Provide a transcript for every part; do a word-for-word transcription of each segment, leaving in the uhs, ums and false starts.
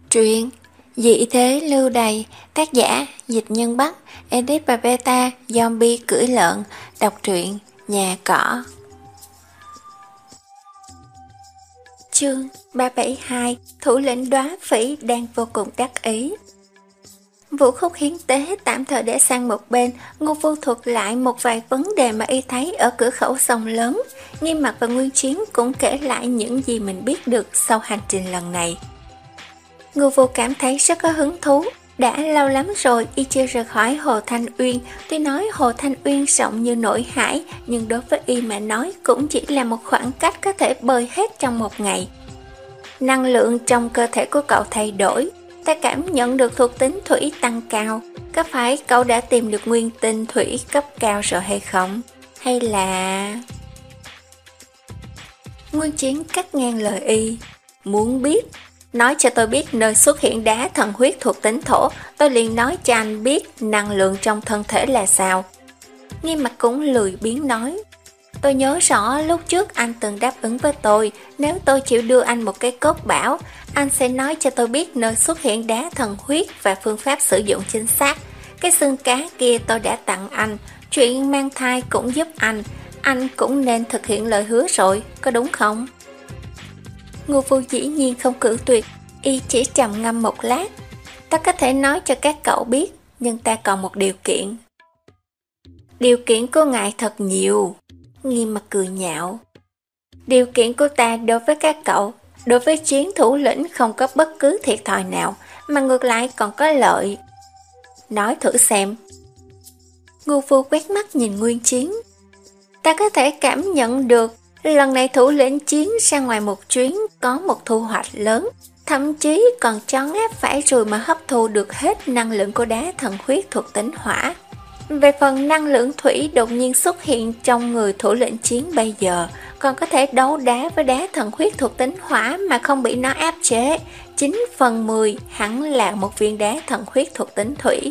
Truyện Dị thế lưu đày, tác giả Dịch Nhân Bắc, edit và beta Zombie cưỡi lợn, đọc truyện Nhà Cỏ. Chương ba trăm bảy mươi hai. Thủ lĩnh Đóa Phỉ đang vô cùng đắc ý. Vũ khúc hiến tế tạm thời để sang một bên, Ngô Phu thuật lại một vài vấn đề mà y thấy ở cửa khẩu sông lớn. Nghiêm Mặt và Nguyên Chiến cũng kể lại những gì mình biết được sau hành trình lần này. Ngô Vô cảm thấy rất có hứng thú. Đã lâu lắm rồi y chưa rời khỏi Hồ Thanh Uyên. Tuy nói Hồ Thanh Uyên rộng như nội hải, nhưng đối với y mà nói cũng chỉ là một khoảng cách có thể bơi hết trong một ngày. Năng lượng trong cơ thể của cậu thay đổi. Ta cảm nhận được thuộc tính thủy tăng cao. Có phải cậu đã tìm được nguyên tinh thủy cấp cao rồi hay không? Hay là... Nguyên Chiến cắt ngang lời y. Muốn biết? Nói cho tôi biết nơi xuất hiện đá thần huyết thuộc tính thổ, tôi liền nói cho anh biết năng lượng trong thân thể là sao. Nghiêm Mặt cũng lười biếng nói. Tôi nhớ rõ lúc trước anh từng đáp ứng với tôi, nếu tôi chịu đưa anh một cái cốt bảo, anh sẽ nói cho tôi biết nơi xuất hiện đá thần huyết và phương pháp sử dụng chính xác. Cái xương cá kia tôi đã tặng anh, chuyện mang thai cũng giúp anh, anh cũng nên thực hiện lời hứa rồi, có đúng không? Ngô Phu dĩ nhiên không cự tuyệt, y chỉ trầm ngâm một lát. Ta có thể nói cho các cậu biết, nhưng ta còn một điều kiện. Điều kiện của ngài thật nhiều. Nghiêm Mặt cười nhạo. Điều kiện của ta đối với các cậu, đối với Chiến thủ lĩnh không có bất cứ thiệt thòi nào, mà ngược lại còn có lợi. Nói thử xem. Ngô Phu quét mắt nhìn Nguyên Chiến. Ta có thể cảm nhận được lần này thủ lĩnh Chiến ra ngoài một chuyến có một thu hoạch lớn, thậm chí còn tròn áp phải rồi mà hấp thu được hết năng lượng của đá thần huyết thuộc tính hỏa. Về phần năng lượng thủy đột nhiên xuất hiện trong người thủ lĩnh Chiến bây giờ, còn có thể đấu đá với đá thần huyết thuộc tính hỏa mà không bị nó áp chế, chín phần mười hẳn là một viên đá thần huyết thuộc tính thủy.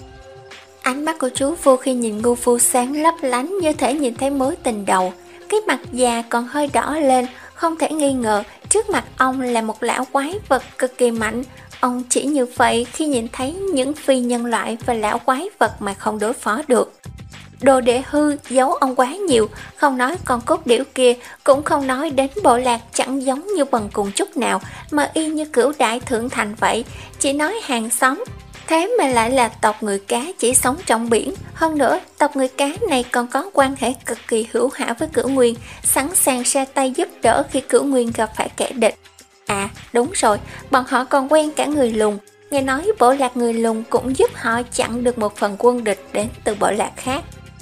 Ánh mắt của chú Phu khi nhìn Ngô Phu sáng lấp lánh như thể nhìn thấy mối tình đầu. Cái mặt già còn hơi đỏ lên, không thể nghi ngờ trước mặt ông là một lão quái vật cực kỳ mạnh. Ông chỉ như vậy khi nhìn thấy những phi nhân loại và lão quái vật mà không đối phó được. Đồ đệ hư giấu ông quá nhiều, không nói con cốt điểu kia, cũng không nói đến bộ lạc chẳng giống như bần cùng chút nào, mà y như cửu đại thượng thành vậy, chỉ nói hàng xóm. Thế mà lại là tộc người cá chỉ sống trong biển. Hơn nữa, tộc người cá này còn có quan hệ cực kỳ hữu hảo với Cửu Nguyên, sẵn sàng ra tay giúp đỡ khi Cửu Nguyên gặp phải kẻ địch. À, đúng rồi, bọn họ còn quen cả người lùn. Nghe nói bộ lạc người lùn cũng giúp họ chặn được một phần quân địch đến từ bộ lạc khác.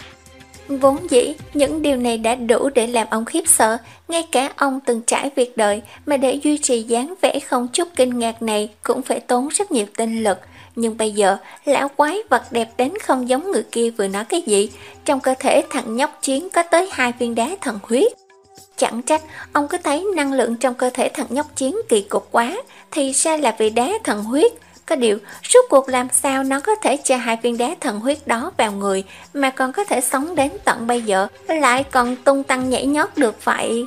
Vốn dĩ, những điều này đã đủ để làm ông khiếp sợ. Ngay cả ông từng trải việc đời, mà để duy trì dáng vẻ không chút kinh ngạc này cũng phải tốn rất nhiều tinh lực. Nhưng bây giờ, lão quái vật đẹp đến không giống người kia vừa nói cái gì. Trong cơ thể thằng nhóc Chiến có tới hai viên đá thần huyết. Chẳng trách, ông cứ thấy năng lượng trong cơ thể thằng nhóc Chiến kỳ cục quá, thì ra là vì đá thần huyết. Có điều, rốt cuộc làm sao nó có thể cho hai viên đá thần huyết đó vào người, mà còn có thể sống đến tận bây giờ, lại còn tung tăng nhảy nhót được vậy.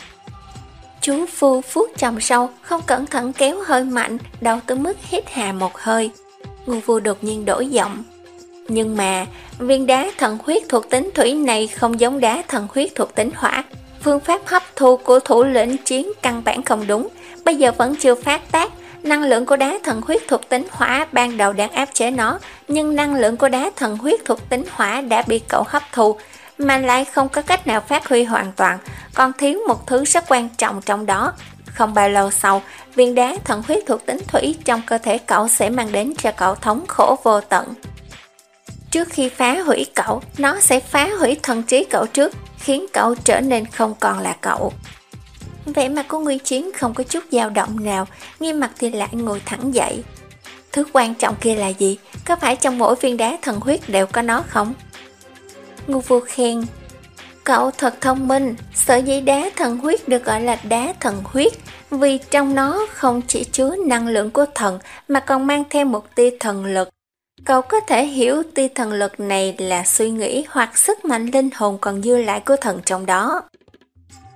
Chú Phu vuốt trầm sâu, không cẩn thận kéo hơi mạnh, đau tới mức hít hà một hơi. Ngô Phu đột nhiên đổi giọng. Nhưng mà, viên đá thần huyết thuộc tính thủy này không giống đá thần huyết thuộc tính hỏa. Phương pháp hấp thu của thủ lĩnh Chiến căn bản không đúng, bây giờ vẫn chưa phát tác. Năng lượng của đá thần huyết thuộc tính hỏa ban đầu đang áp chế nó, nhưng năng lượng của đá thần huyết thuộc tính hỏa đã bị cậu hấp thu, mà lại không có cách nào phát huy hoàn toàn, còn thiếu một thứ rất quan trọng trong đó. Không bao lâu sau, viên đá thần huyết thuộc tính thủy trong cơ thể cậu sẽ mang đến cho cậu thống khổ vô tận. Trước khi phá hủy cậu, nó sẽ phá hủy thần trí cậu trước, khiến cậu trở nên không còn là cậu. Vẻ mặt của Nguyên Chiến không có chút dao động nào, Nghiêm Mặt thì lại ngồi thẳng dậy. Thứ quan trọng kia là gì? Có phải trong mỗi viên đá thần huyết đều có nó không? Ngô Phu khen. Cậu thật thông minh, sở dĩ đá thần huyết được gọi là đá thần huyết, vì trong nó không chỉ chứa năng lượng của thần, mà còn mang theo một tia thần lực. Cậu có thể hiểu tia thần lực này là suy nghĩ hoặc sức mạnh linh hồn còn dư lại của thần trong đó.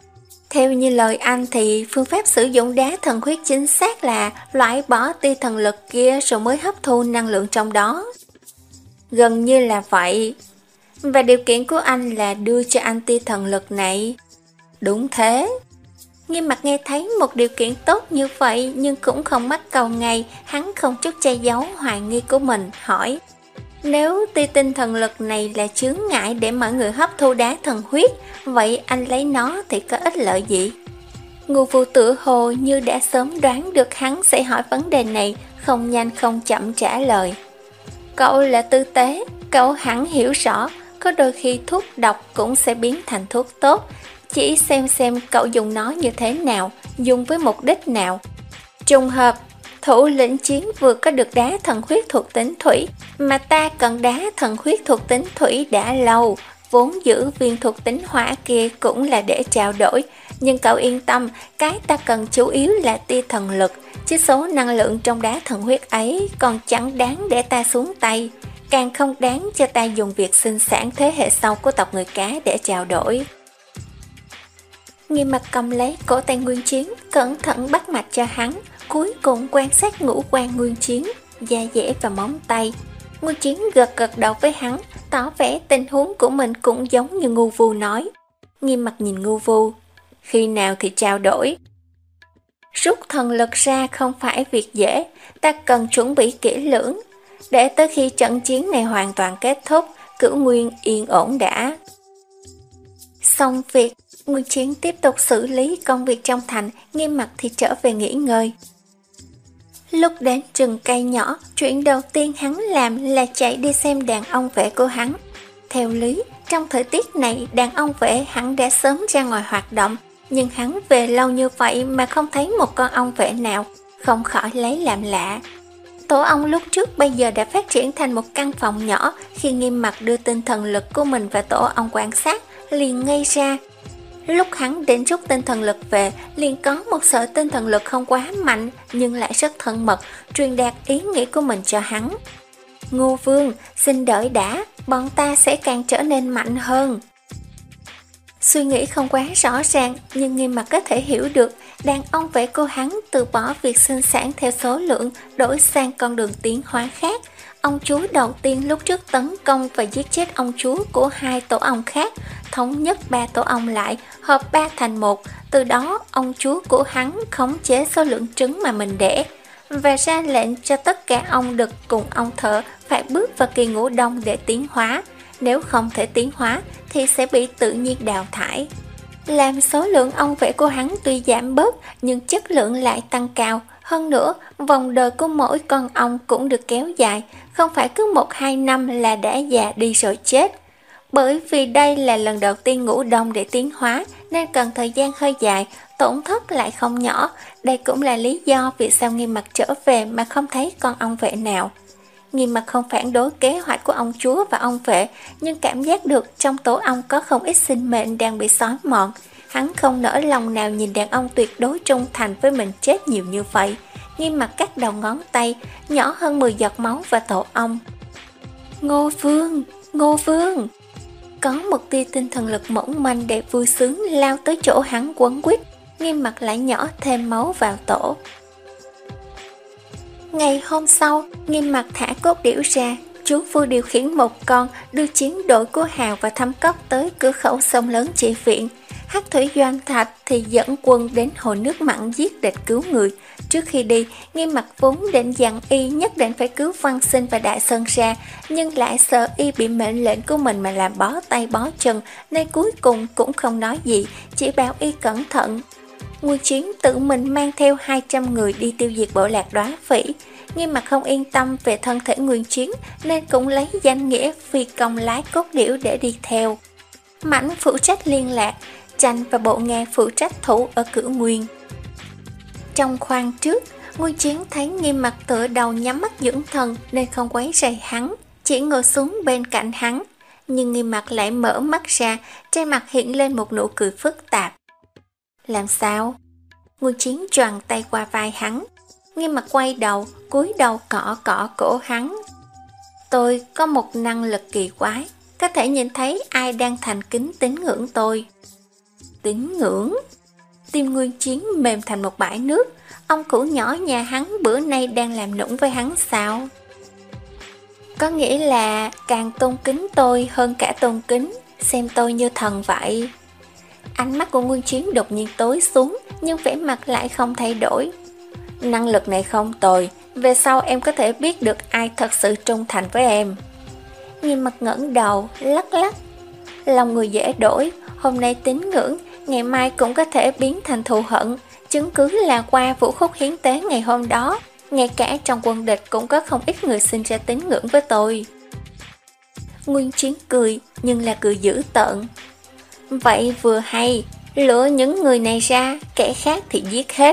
Theo như lời anh thì phương pháp sử dụng đá thần huyết chính xác là loại bỏ tia thần lực kia rồi mới hấp thu năng lượng trong đó. Gần như là vậy. Và điều kiện của anh là đưa cho anh tia thần lực này. Đúng thế. Nghiêm mặt nghe thấy một điều kiện tốt như vậy nhưng cũng không mắc cầu ngay, hắn không chút che giấu hoài nghi của mình, hỏi: nếu tia tinh thần lực này là chướng ngại để mọi người hấp thu đá thần huyết, vậy anh lấy nó thì có ích lợi gì? Ngô Vũ tự hồ như đã sớm đoán được hắn sẽ hỏi vấn đề này, không nhanh không chậm trả lời. Cậu là tư tế, cậu hẳn hiểu rõ, có đôi khi thuốc độc cũng sẽ biến thành thuốc tốt, chỉ xem xem cậu dùng nó như thế nào, dùng với mục đích nào. Trùng hợp, thủ lĩnh chiến vừa có được đá thần huyết thuộc tính thủy, mà ta cần đá thần huyết thuộc tính thủy đã lâu, vốn giữ viên thuộc tính hỏa kia cũng là để trao đổi. Nhưng cậu yên tâm, cái ta cần chủ yếu là tia thần lực, chứ số năng lượng trong đá thần huyết ấy còn chẳng đáng để ta xuống tay, càng không đáng cho ta dùng việc sinh sản thế hệ sau của tộc người cá để trao đổi. Nghiêm mặt cầm lấy cổ tay Nguyên Chiến, cẩn thận bắt mạch cho hắn, cuối cùng quan sát ngũ quan Nguyên Chiến, da dẻ và móng tay. Nguyên Chiến gật gật đầu với hắn, tỏ vẻ tình huống của mình cũng giống như Ngô Vu nói. Nghiêm mặt nhìn Ngô Vu: khi nào thì trao đổi? Rút thần lực ra không phải việc dễ, ta cần chuẩn bị kỹ lưỡng, để tới khi trận chiến này hoàn toàn kết thúc, Cửu Nguyên yên ổn đã. Xong việc, Nguyên Chiến tiếp tục xử lý công việc trong thành, Nghiêm mặt thì trở về nghỉ ngơi. Lúc đến rừng cây nhỏ, chuyện đầu tiên hắn làm là chạy đi xem đàn ong vệ của hắn. Theo lý, trong thời tiết này đàn ong vệ hắn đã sớm ra ngoài hoạt động, nhưng hắn về lâu như vậy mà không thấy một con ong vệ nào, không khỏi lấy làm lạ. Tổ ong lúc trước bây giờ đã phát triển thành một căn phòng nhỏ, khi Nghiêm mặt đưa tinh thần lực của mình và tổ ong quan sát, liền ngây ra. Lúc hắn định rút tinh thần lực về, liền có một sợi tinh thần lực không quá mạnh nhưng lại rất thân mật, truyền đạt ý nghĩ của mình cho hắn. Ngô Vương, xin đợi đã, bọn ta sẽ càng trở nên mạnh hơn. Suy nghĩ không quá rõ ràng, nhưng Nghiêm mặt có thể hiểu được, đàn ong vệ của hắn từ bỏ việc sinh sản theo số lượng, đổi sang con đường tiến hóa khác. Ông chúa đầu tiên lúc trước tấn công và giết chết ông chúa của hai tổ ong khác, thống nhất ba tổ ong lại, hợp ba thành một. Từ đó, ông chúa của hắn khống chế số lượng trứng mà mình đẻ, và ra lệnh cho tất cả ong đực cùng ong thợ phải bước vào kỳ ngủ đông để tiến hóa. Nếu không thể tiến hóa thì sẽ bị tự nhiên đào thải. Làm số lượng ong vệ của hắn tuy giảm bớt nhưng chất lượng lại tăng cao. Hơn nữa, vòng đời của mỗi con ong cũng được kéo dài, không phải cứ một hai năm là đã già đi rồi chết. Bởi vì đây là lần đầu tiên ngủ đông để tiến hóa nên cần thời gian hơi dài, tổn thất lại không nhỏ. Đây cũng là lý do vì sao Nghiêm mặt trở về mà không thấy con ong vệ nào. Nghiêm mặt không phản đối kế hoạch của ông chúa và ông vệ, nhưng cảm giác được trong tổ ong có không ít sinh mệnh đang bị xói mòn. Hắn không nỡ lòng nào nhìn đàn ông tuyệt đối trung thành với mình chết nhiều như vậy. Nghiêm mặt cắt đầu ngón tay, nhỏ hơn mười giọt máu vào tổ ong. Ngô Vương, Ngô Vương! Có một tia tinh thần lực mỏng manh để vui sướng lao tới chỗ hắn quấn quýt. Nghiêm mặt lại nhỏ thêm máu vào tổ. Ngày hôm sau, Nghiêm mặt thả cốt điểu ra, chú Phu điều khiển một con đưa chiến đội của Hào và Thâm Cốc tới cửa khẩu sông lớn Chỉ Viện. Hắc Thủy Doanh Thạch thì dẫn quân đến hồ nước mặn giết địch cứu người. Trước khi đi, Nghiêm mặt vốn định dặn y nhất định phải cứu Văn Sinh và Đại Sơn ra, nhưng lại sợ y bị mệnh lệnh của mình mà làm bó tay bó chân, nên cuối cùng cũng không nói gì, chỉ bảo y cẩn thận. Nguyên Chiến tự mình mang theo hai trăm người đi tiêu diệt bộ lạc Đóa Phỉ. Nghiêm mặt không yên tâm về thân thể Nguyên Chiến nên cũng lấy danh nghĩa phi công lái cốt điểu để đi theo. Mãnh phụ trách liên lạc, Tranh và Bộ Nghe phụ trách thủ ở Cửu Nguyên. Trong khoang trước, Nguyên Chiến thấy Nghiêm mặt tựa đầu nhắm mắt dưỡng thần nên không quấy rầy hắn, chỉ ngồi xuống bên cạnh hắn. Nhưng Nghiêm mặt lại mở mắt ra, trên mặt hiện lên một nụ cười phức tạp. Làm sao? Nguyên Chiến choàng tay qua vai hắn. Nghiêm mặt quay đầu, cúi đầu cọ cọ cổ hắn. Tôi có một năng lực kỳ quái, có thể nhìn thấy ai đang thành kính tín ngưỡng tôi. Tín ngưỡng? Tim Nguyên Chiến mềm thành một bãi nước. Ông cụ nhỏ nhà hắn bữa nay đang làm nũng với hắn sao? Có nghĩa là càng tôn kính tôi hơn cả tôn kính, xem tôi như thần vậy. Ánh mắt của Nguyên Chiến đột nhiên tối xuống, nhưng vẻ mặt lại không thay đổi. Năng lực này không tồi, về sau em có thể biết được ai thật sự trung thành với em. Nghiêm Mặt ngẩng đầu, lắc lắc. Lòng người dễ đổi, hôm nay tín ngưỡng, ngày mai cũng có thể biến thành thù hận. Chứng cứ là qua vũ khúc hiến tế ngày hôm đó, ngay cả trong quân địch cũng có không ít người sinh ra tín ngưỡng với tôi. Nguyên Chiến cười, nhưng là cười dữ tợn. Vậy vừa hay, lựa những người này ra, kẻ khác thì giết hết.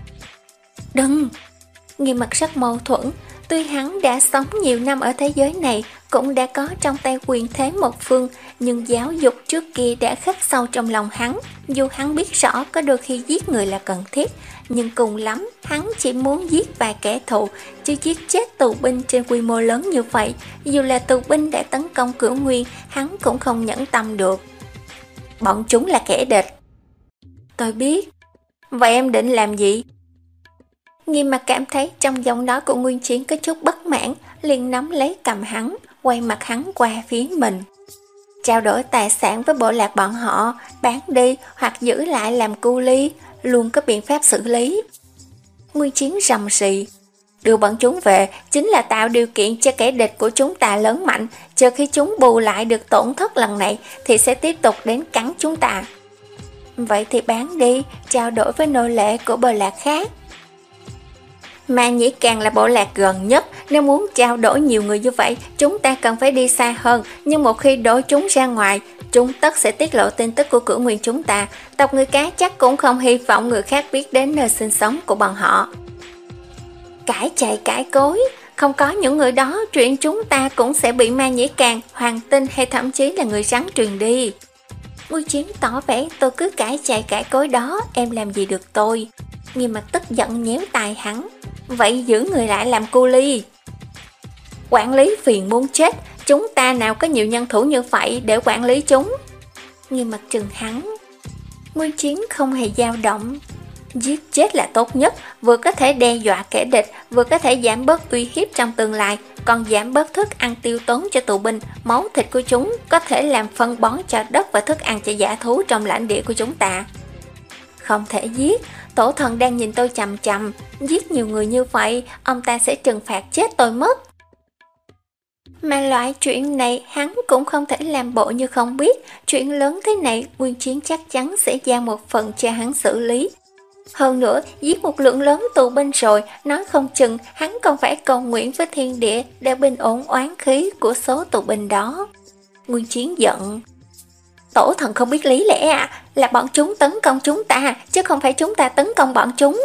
Đừng! Nghiêm Mặt rất mâu thuẫn. Tuy hắn đã sống nhiều năm ở thế giới này, cũng đã có trong tay quyền thế một phương, nhưng giáo dục trước kia đã khắc sâu trong lòng hắn. Dù hắn biết rõ có đôi khi giết người là cần thiết, nhưng cùng lắm hắn chỉ muốn giết vài kẻ thù, chứ giết chết tù binh trên quy mô lớn như vậy, dù là tù binh đã tấn công Cửu Nguyên, hắn cũng không nhẫn tâm được. Bọn chúng là kẻ địch. Tôi biết. Vậy em định làm gì? Nghiêm Mặt cảm thấy trong giọng nói của Nguyên Chiến có chút bất mãn, liền nắm lấy cầm hắn, quay mặt hắn qua phía mình. Trao đổi tài sản với bộ lạc bọn họ, bán đi hoặc giữ lại làm cu ly, luôn có biện pháp xử lý. Nguyên Chiến rầm rì. Đưa bọn chúng về chính là tạo điều kiện cho kẻ địch của chúng ta lớn mạnh, chờ khi chúng bù lại được tổn thất lần này thì sẽ tiếp tục đến cắn chúng ta. Vậy thì bán đi, trao đổi với nô lệ của bộ lạc khác. Mà Nhĩ Càng là bộ lạc gần nhất, nếu muốn trao đổi nhiều người như vậy, chúng ta cần phải đi xa hơn, nhưng một khi đổi chúng ra ngoài, chúng tất sẽ tiết lộ tin tức của Cửu Nguyên chúng ta. Tộc người cá chắc cũng không hy vọng người khác biết đến nơi sinh sống của bọn họ. Cãi chạy cãi cối, không có những người đó, chuyện chúng ta cũng sẽ bị Ma Nhĩ Càng, Hoàng Tinh hay thậm chí là người rắn truyền đi. Nguyên Chiến tỏ vẻ tôi cứ cãi chạy cãi cối đó, em làm gì được tôi. Nghiêm Mặt tức giận nhéo tai hắn. Vậy giữ người lại làm cu ly. Quản lý phiền muốn chết, chúng ta nào có nhiều nhân thủ như vậy để quản lý chúng. Nghiêm Mặt trừng hắn. Nguyên Chiến không hề dao động. Giết chết là tốt nhất, vừa có thể đe dọa kẻ địch, vừa có thể giảm bớt uy hiếp trong tương lai, còn giảm bớt thức ăn tiêu tốn cho tù binh. Máu thịt của chúng có thể làm phân bón cho đất và thức ăn cho dã thú trong lãnh địa của chúng ta. Không thể giết. Tổ thần đang nhìn tôi chằm chằm, giết nhiều người như vậy, ông ta sẽ trừng phạt chết tôi mất. Mà loại chuyện này hắn cũng không thể làm bộ như không biết, chuyện lớn thế này Nguyên Chiến chắc chắn sẽ giao một phần cho hắn xử lý. Hơn nữa, giết một lượng lớn tù binh rồi, nói không chừng hắn còn phải cầu nguyện với thiên địa để bình ổn oán khí của số tù binh đó. Nguyên Chiến giận. Tổ thần không biết lý lẽ à, là bọn chúng tấn công chúng ta, chứ không phải chúng ta tấn công bọn chúng.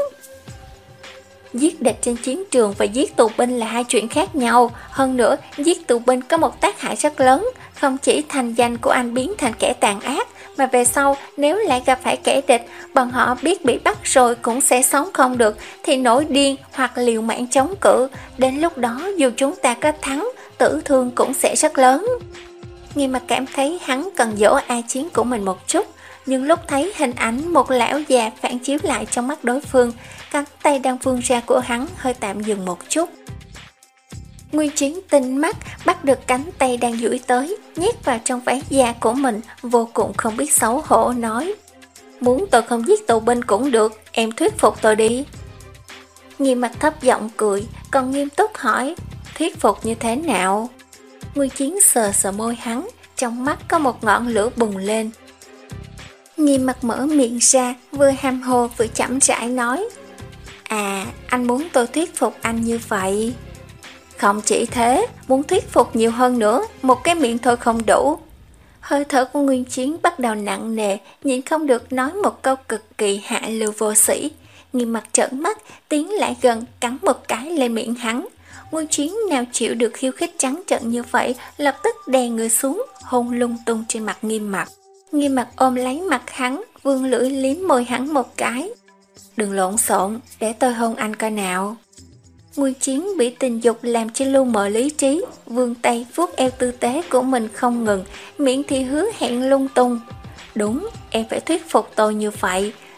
Giết địch trên chiến trường và giết tù binh là hai chuyện khác nhau. Hơn nữa, giết tù binh có một tác hại rất lớn, không chỉ thành danh của anh biến thành kẻ tàn ác, mà về sau nếu lại gặp phải kẻ địch, bọn họ biết bị bắt rồi cũng sẽ sống không được, thì nổi điên hoặc liều mạng chống cự. Đến lúc đó dù chúng ta có thắng, tử thương cũng sẽ rất lớn. Nghiêm Mặt cảm thấy hắn cần dỗ A Chiến của mình một chút, nhưng lúc thấy hình ảnh một lão già phản chiếu lại trong mắt đối phương, cánh tay đang vươn ra của hắn hơi tạm dừng một chút. Nguyên Chiến tinh mắt bắt được cánh tay đang duỗi tới, nhét vào trong váy da của mình, vô cùng không biết xấu hổ nói: Muốn tôi không giết tù binh cũng được, em thuyết phục tôi đi. Nghiêm Mặt thấp giọng cười, còn nghiêm túc hỏi: Thuyết phục như thế nào? Nguyên Chiến sờ sờ môi hắn, trong mắt có một ngọn lửa bùng lên. Nghiêm Mặt mở miệng ra, vừa hàm hồ vừa chậm rãi nói: À, anh muốn tôi thuyết phục anh như vậy. Không chỉ thế, muốn thuyết phục nhiều hơn nữa, một cái miệng thôi không đủ. Hơi thở của Nguyên Chiến bắt đầu nặng nề, nhịn không được nói một câu cực kỳ hạ lưu vô sĩ. Nghiêm Mặt trợn mắt, tiến lại gần, cắn một cái lên miệng hắn. Nguyên Chiến nào chịu được khiêu khích trắng trợn như vậy, lập tức đè người xuống, hôn lung tung trên mặt Nghiêm Mặt. Nghiêm Mặt ôm lấy mặt hắn, vươn lưỡi liếm môi hắn một cái. Đừng lộn xộn, để tôi hôn anh coi nào. Nguyên Chiến bị tình dục làm cho lu mờ lý trí, vươn tay vuốt eo tư tế của mình không ngừng, miệng thì hứa hẹn lung tung. Đúng, em phải thuyết phục tôi như vậy.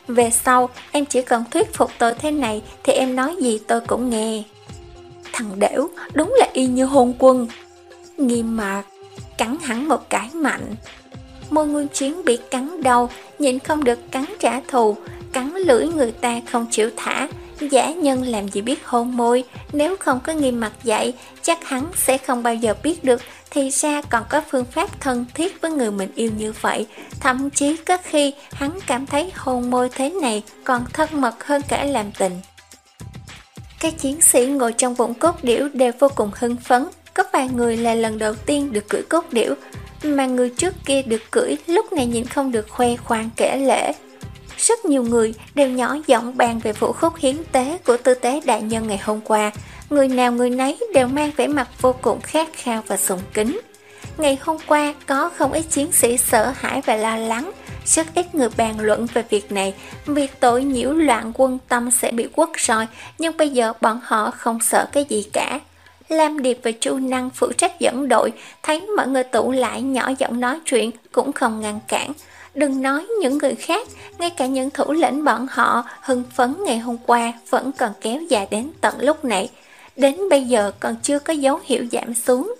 Về sau, em chỉ cần thuyết phục tôi thế này thì em nói gì tôi cũng nghe. Thằng đểu, đúng là y như hôn quân. Nghiêm mặt, cắn hắn một cái mạnh. Môi Nguyên Chiến bị cắn đau, nhịn không được cắn trả thù, cắn lưỡi người ta không chịu thả. Giả nhân làm gì biết hôn môi, nếu không có Nghiêm mặt dạy, chắc hắn sẽ không bao giờ biết được thì ra còn có phương pháp thân thiết với người mình yêu như vậy. Thậm chí có khi hắn cảm thấy hôn môi thế này còn thân mật hơn cả làm tình. Các chiến sĩ ngồi trong vũng cốt điểu đều vô cùng hưng phấn. Có vài người là lần đầu tiên được cưỡi cốt điểu, mà người trước kia được cưỡi lúc này nhìn không được khoe khoang kể lể. Rất nhiều người đều nhỏ giọng bàn về vụ khúc hiến tế của tư tế đại nhân ngày hôm qua. Người nào người nấy đều mang vẻ mặt vô cùng khát khao và sùng kính. Ngày hôm qua có không ít chiến sĩ sợ hãi và lo lắng. Rất ít người bàn luận về việc này, vì tội nhiễu loạn quân tâm sẽ bị quất roi, nhưng bây giờ bọn họ không sợ cái gì cả. Lam Điệp và Chu Năng phụ trách dẫn đội, thấy mọi người tụ lại nhỏ giọng nói chuyện cũng không ngăn cản. Đừng nói những người khác, ngay cả những thủ lĩnh bọn họ hưng phấn ngày hôm qua vẫn còn kéo dài đến tận lúc này. Đến bây giờ còn chưa có dấu hiệu giảm xuống.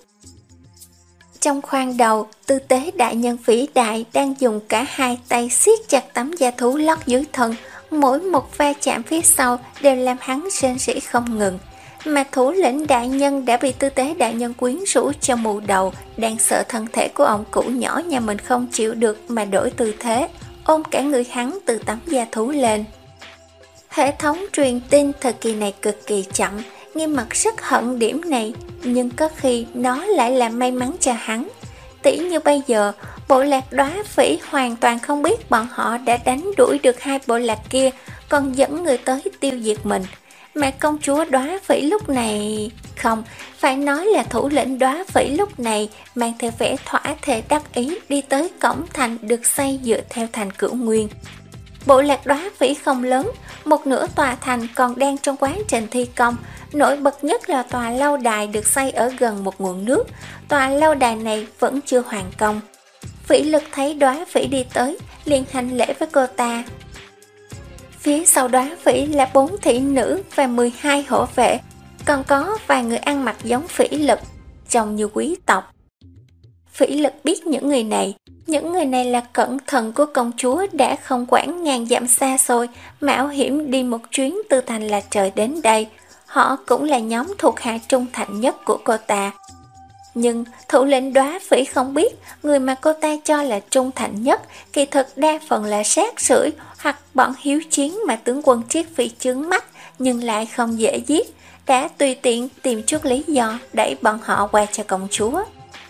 Trong khoang đầu, tư tế đại nhân vĩ đại đang dùng cả hai tay siết chặt tấm da thú lót dưới thân. Mỗi một va chạm phía sau đều làm hắn rên rỉ không ngừng. Mà thủ lĩnh đại nhân đã bị tư tế đại nhân quyến rũ cho mù đầu, đang sợ thân thể của ông cụ nhỏ nhà mình không chịu được mà đổi tư thế, ôm cả người hắn từ tấm da thú lên. Hệ thống truyền tin thời kỳ này cực kỳ chậm, Nghiêm mặt rất hận điểm này, nhưng có khi nó lại là may mắn cho hắn. Tỉ như bây giờ, bộ lạc Đóa Phỉ hoàn toàn không biết bọn họ đã đánh đuổi được hai bộ lạc kia, còn dẫn người tới tiêu diệt mình. Mà công chúa Đóa Phỉ lúc này... Không, phải nói là thủ lĩnh Đóa Phỉ lúc này mang theo vẻ thỏa thề đắc ý đi tới cổng thành được xây dựa theo thành Cửu Nguyên. Bộ lạc Đóa Phỉ không lớn, một nửa tòa thành còn đang trong quá trình thi công. Nổi bật nhất là tòa lâu đài được xây ở gần một nguồn nước. Tòa lâu đài này vẫn chưa hoàn công. Phỉ Lực thấy Đóa Phỉ đi tới, liền hành lễ với cô ta. Phía sau Đóa Phỉ là bốn thị nữ và mười hai hổ vệ, còn có vài người ăn mặc giống Phỉ Lực, trông như quý tộc. Phỉ Lực biết những người này, những người này là cẩn thận của công chúa đã không quản ngàn dặm xa xôi, mạo hiểm đi một chuyến từ thành là trời đến đây. Họ cũng là nhóm thuộc hạ trung thành nhất của cô ta. Nhưng thủ lĩnh Đóa Phỉ không biết, người mà cô ta cho là trung thành nhất, kỳ thực đa phần là sát sưởi hoặc bọn hiếu chiến mà tướng quân Triết Phi chướng mắt, nhưng lại không dễ giết, đã tùy tiện tìm chút lý do đẩy bọn họ qua cho công chúa.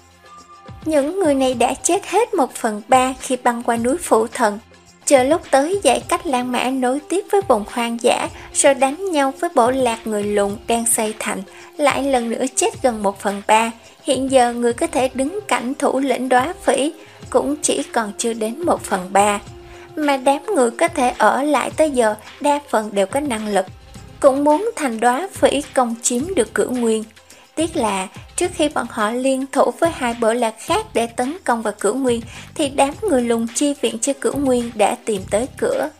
Những người này đã chết hết một phần ba khi băng qua núi Phụ Thần. Chờ lúc tới dãy cách Lan Mã nối tiếp với vùng hoang dã, rồi đánh nhau với bộ lạc người lùn đang xây thành, lại lần nữa chết gần một phần ba. Hiện giờ người có thể đứng cạnh thủ lĩnh Đóa Phỉ cũng chỉ còn chưa đến một phần ba. Mà đám người có thể ở lại tới giờ đa phần đều có năng lực, cũng muốn thành Đóa Phỉ công chiếm được Cửu Nguyên. Tiếc là trước khi bọn họ liên thủ với hai bộ lạc khác để tấn công vào Cửu Nguyên, thì đám người lùn chi viện cho Cửu Nguyên đã tìm tới cửa.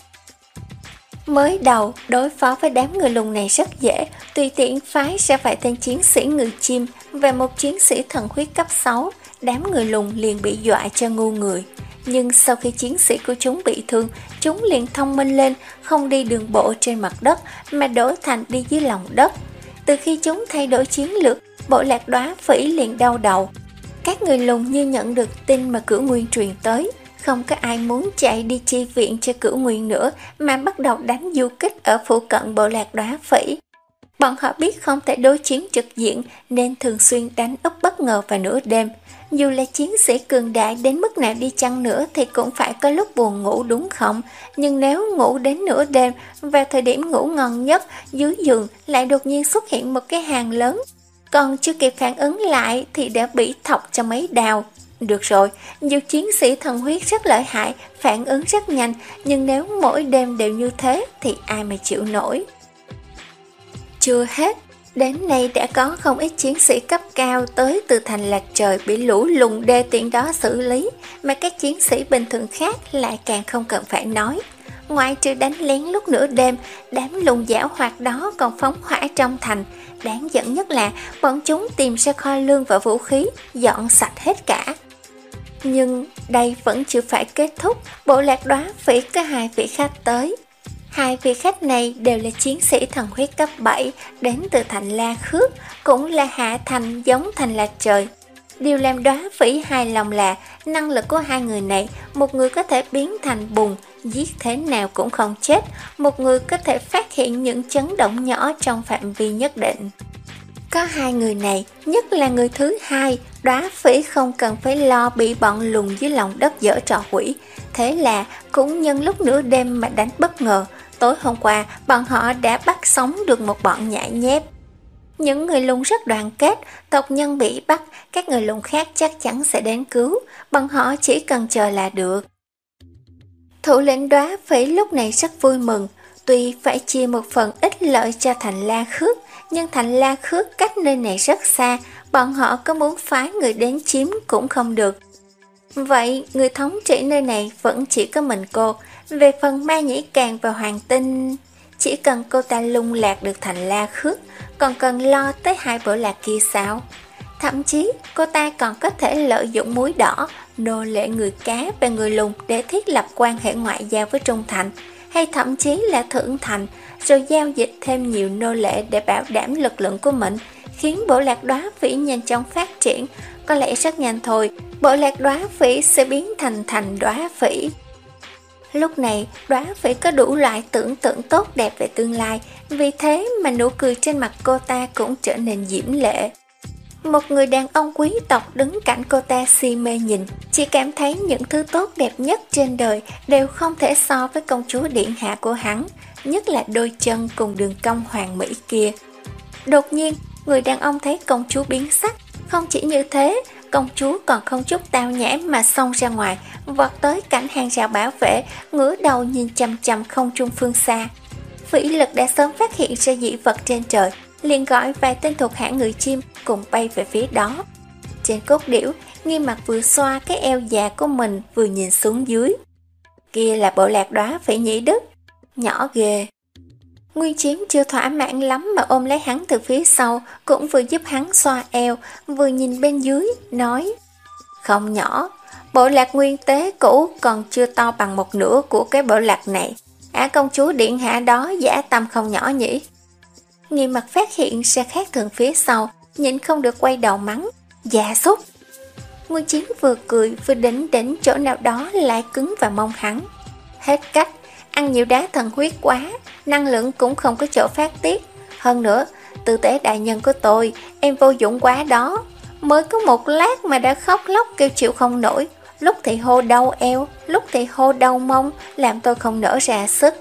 Mới đầu, đối phó với đám người lùn này rất dễ, tùy tiện phái ra vài tên chiến sĩ người chim và một chiến sĩ thần huyết cấp sáu, đám người lùn liền bị dọa cho ngu người. Nhưng sau khi chiến sĩ của chúng bị thương, chúng liền thông minh lên, không đi đường bộ trên mặt đất mà đổi thành đi dưới lòng đất. Từ khi chúng thay đổi chiến lược, bộ lạc Đóa Phỉ liền đau đầu. Các người lùn như nhận được tin mà Cửu Nguyên truyền tới, không có ai muốn chạy đi chi viện cho Cửu Nguyên nữa, mà bắt đầu đánh du kích ở phụ cận bộ lạc Đóa Phỉ. Bọn họ biết không thể đối chiến trực diện nên thường xuyên đánh úp bất ngờ vào nửa đêm. Dù là chiến sĩ cường đại đến mức nào đi chăng nữa thì cũng phải có lúc buồn ngủ đúng không? Nhưng nếu ngủ đến nửa đêm, vào thời điểm ngủ ngon nhất, dưới giường lại đột nhiên xuất hiện một cái hang lớn, còn chưa kịp phản ứng lại thì đã bị thọc cho mấy đào. Được rồi, dù chiến sĩ thần huyết rất lợi hại, phản ứng rất nhanh, nhưng nếu mỗi đêm đều như thế thì ai mà chịu nổi. Chưa hết, đến nay đã có không ít chiến sĩ cấp cao tới từ thành Lạc Trời bị lũ lùn đê tiện đó xử lý, mà các chiến sĩ bình thường khác lại càng không cần phải nói. Ngoại trừ đánh lén lúc nửa đêm, đám lùng giảo hoạt đó còn phóng hỏa trong thành. Đáng giận nhất là bọn chúng tìm ra kho lương và vũ khí, dọn sạch hết cả. Nhưng đây vẫn chưa phải kết thúc. Bộ lạc Đóa Phỉ có hai vị khách tới. Hai vị khách này đều là chiến sĩ thần huyết cấp bảy, đến từ thành La Khước, cũng là hạ thành giống thành là trời. Điều làm Đóa Phỉ hài lòng là năng lực của hai người này. Một người có thể biến thành bùn, giết thế nào cũng không chết. Một người có thể phát hiện những chấn động nhỏ trong phạm vi nhất định. Có hai người này, nhất là người thứ hai, Đóa Phỉ không cần phải lo bị bọn lùn dưới lòng đất giở trò quỷ. Thế là cũng nhân lúc nửa đêm mà đánh bất ngờ. Tối hôm qua, bọn họ đã bắt sống được một bọn nhãi nhép. Những người lùn rất đoàn kết, tộc nhân bị bắt, các người lùn khác chắc chắn sẽ đến cứu, bọn họ chỉ cần chờ là được. Thủ lĩnh Đóa Phỉ lúc này rất vui mừng, tuy phải chia một phần ít lợi cho thành La Khước, nhưng thành La Khước cách nơi này rất xa, bọn họ có muốn phái người đến chiếm cũng không được. Vậy người thống trị nơi này vẫn chỉ có mình cô. Về phần Ma Nhĩ Càng và Hoàng Tinh, chỉ cần cô ta lung lạc được thành La Khước, còn cần lo tới hai bộ lạc kia sao? Thậm chí cô ta còn có thể lợi dụng muối đỏ, nô lệ người cá và người lùn để thiết lập quan hệ ngoại giao với Trung Thành, hay thậm chí là Thượng Thành, rồi giao dịch thêm nhiều nô lệ để bảo đảm lực lượng của mình, khiến bộ lạc Đóa Phỉ nhanh chóng phát triển. Có lẽ rất nhanh thôi, bộ lạc Đóa Phỉ sẽ biến thành thành Đóa Phỉ. Lúc này, Đóa Phỉ có đủ loại tưởng tượng tốt đẹp về tương lai, vì thế mà nụ cười trên mặt cô ta cũng trở nên diễm lệ. Một người đàn ông quý tộc đứng cạnh cô ta si mê nhìn, chỉ cảm thấy những thứ tốt đẹp nhất trên đời đều không thể so với công chúa điện hạ của hắn, nhất là đôi chân cùng đường cong hoàn mỹ kia. Đột nhiên, người đàn ông thấy công chúa biến sắc, không chỉ như thế, công chúa còn không chút tao nhã mà xông ra ngoài, vọt tới cạnh hàng rào bảo vệ, ngửa đầu nhìn chằm chằm không trung phương xa. Phỉ Lực đã sớm phát hiện ra dị vật trên trời, liền gọi vài tên thuộc hạ người chim cùng bay về phía đó. Trên cốt điểu, Nghiêm Mặc vừa xoa cái eo già của mình vừa nhìn xuống dưới. Kia là bộ lạc Đóa Phỉ Nhĩ Đức, nhỏ ghê. Nguyên Chiến chưa thỏa mãn lắm mà ôm lấy hắn từ phía sau, cũng vừa giúp hắn xoa eo, vừa nhìn bên dưới, nói: Không nhỏ, bộ lạc Nguyên Tế cũ còn chưa to bằng một nửa của cái bộ lạc này. Ả công chúa điện hạ đó dã tâm không nhỏ nhỉ? Nghiêm Mặc phát hiện ra khác thường phía sau, nhịn không được quay đầu mắng: Dạ súc! Nguyên Chiến vừa cười vừa đỉnh đỉnh chỗ nào đó lại cứng vào mông hắn. Hết cách, ăn nhiều đá thần huyết quá, năng lượng cũng không có chỗ phát tiết. Hơn nữa, tư tế đại nhân của tôi, em vô dụng quá đó. Mới có một lát mà đã khóc lóc kêu chịu không nổi. Lúc thì hô đau eo, lúc thì hô đau mông, làm tôi không nở ra sức.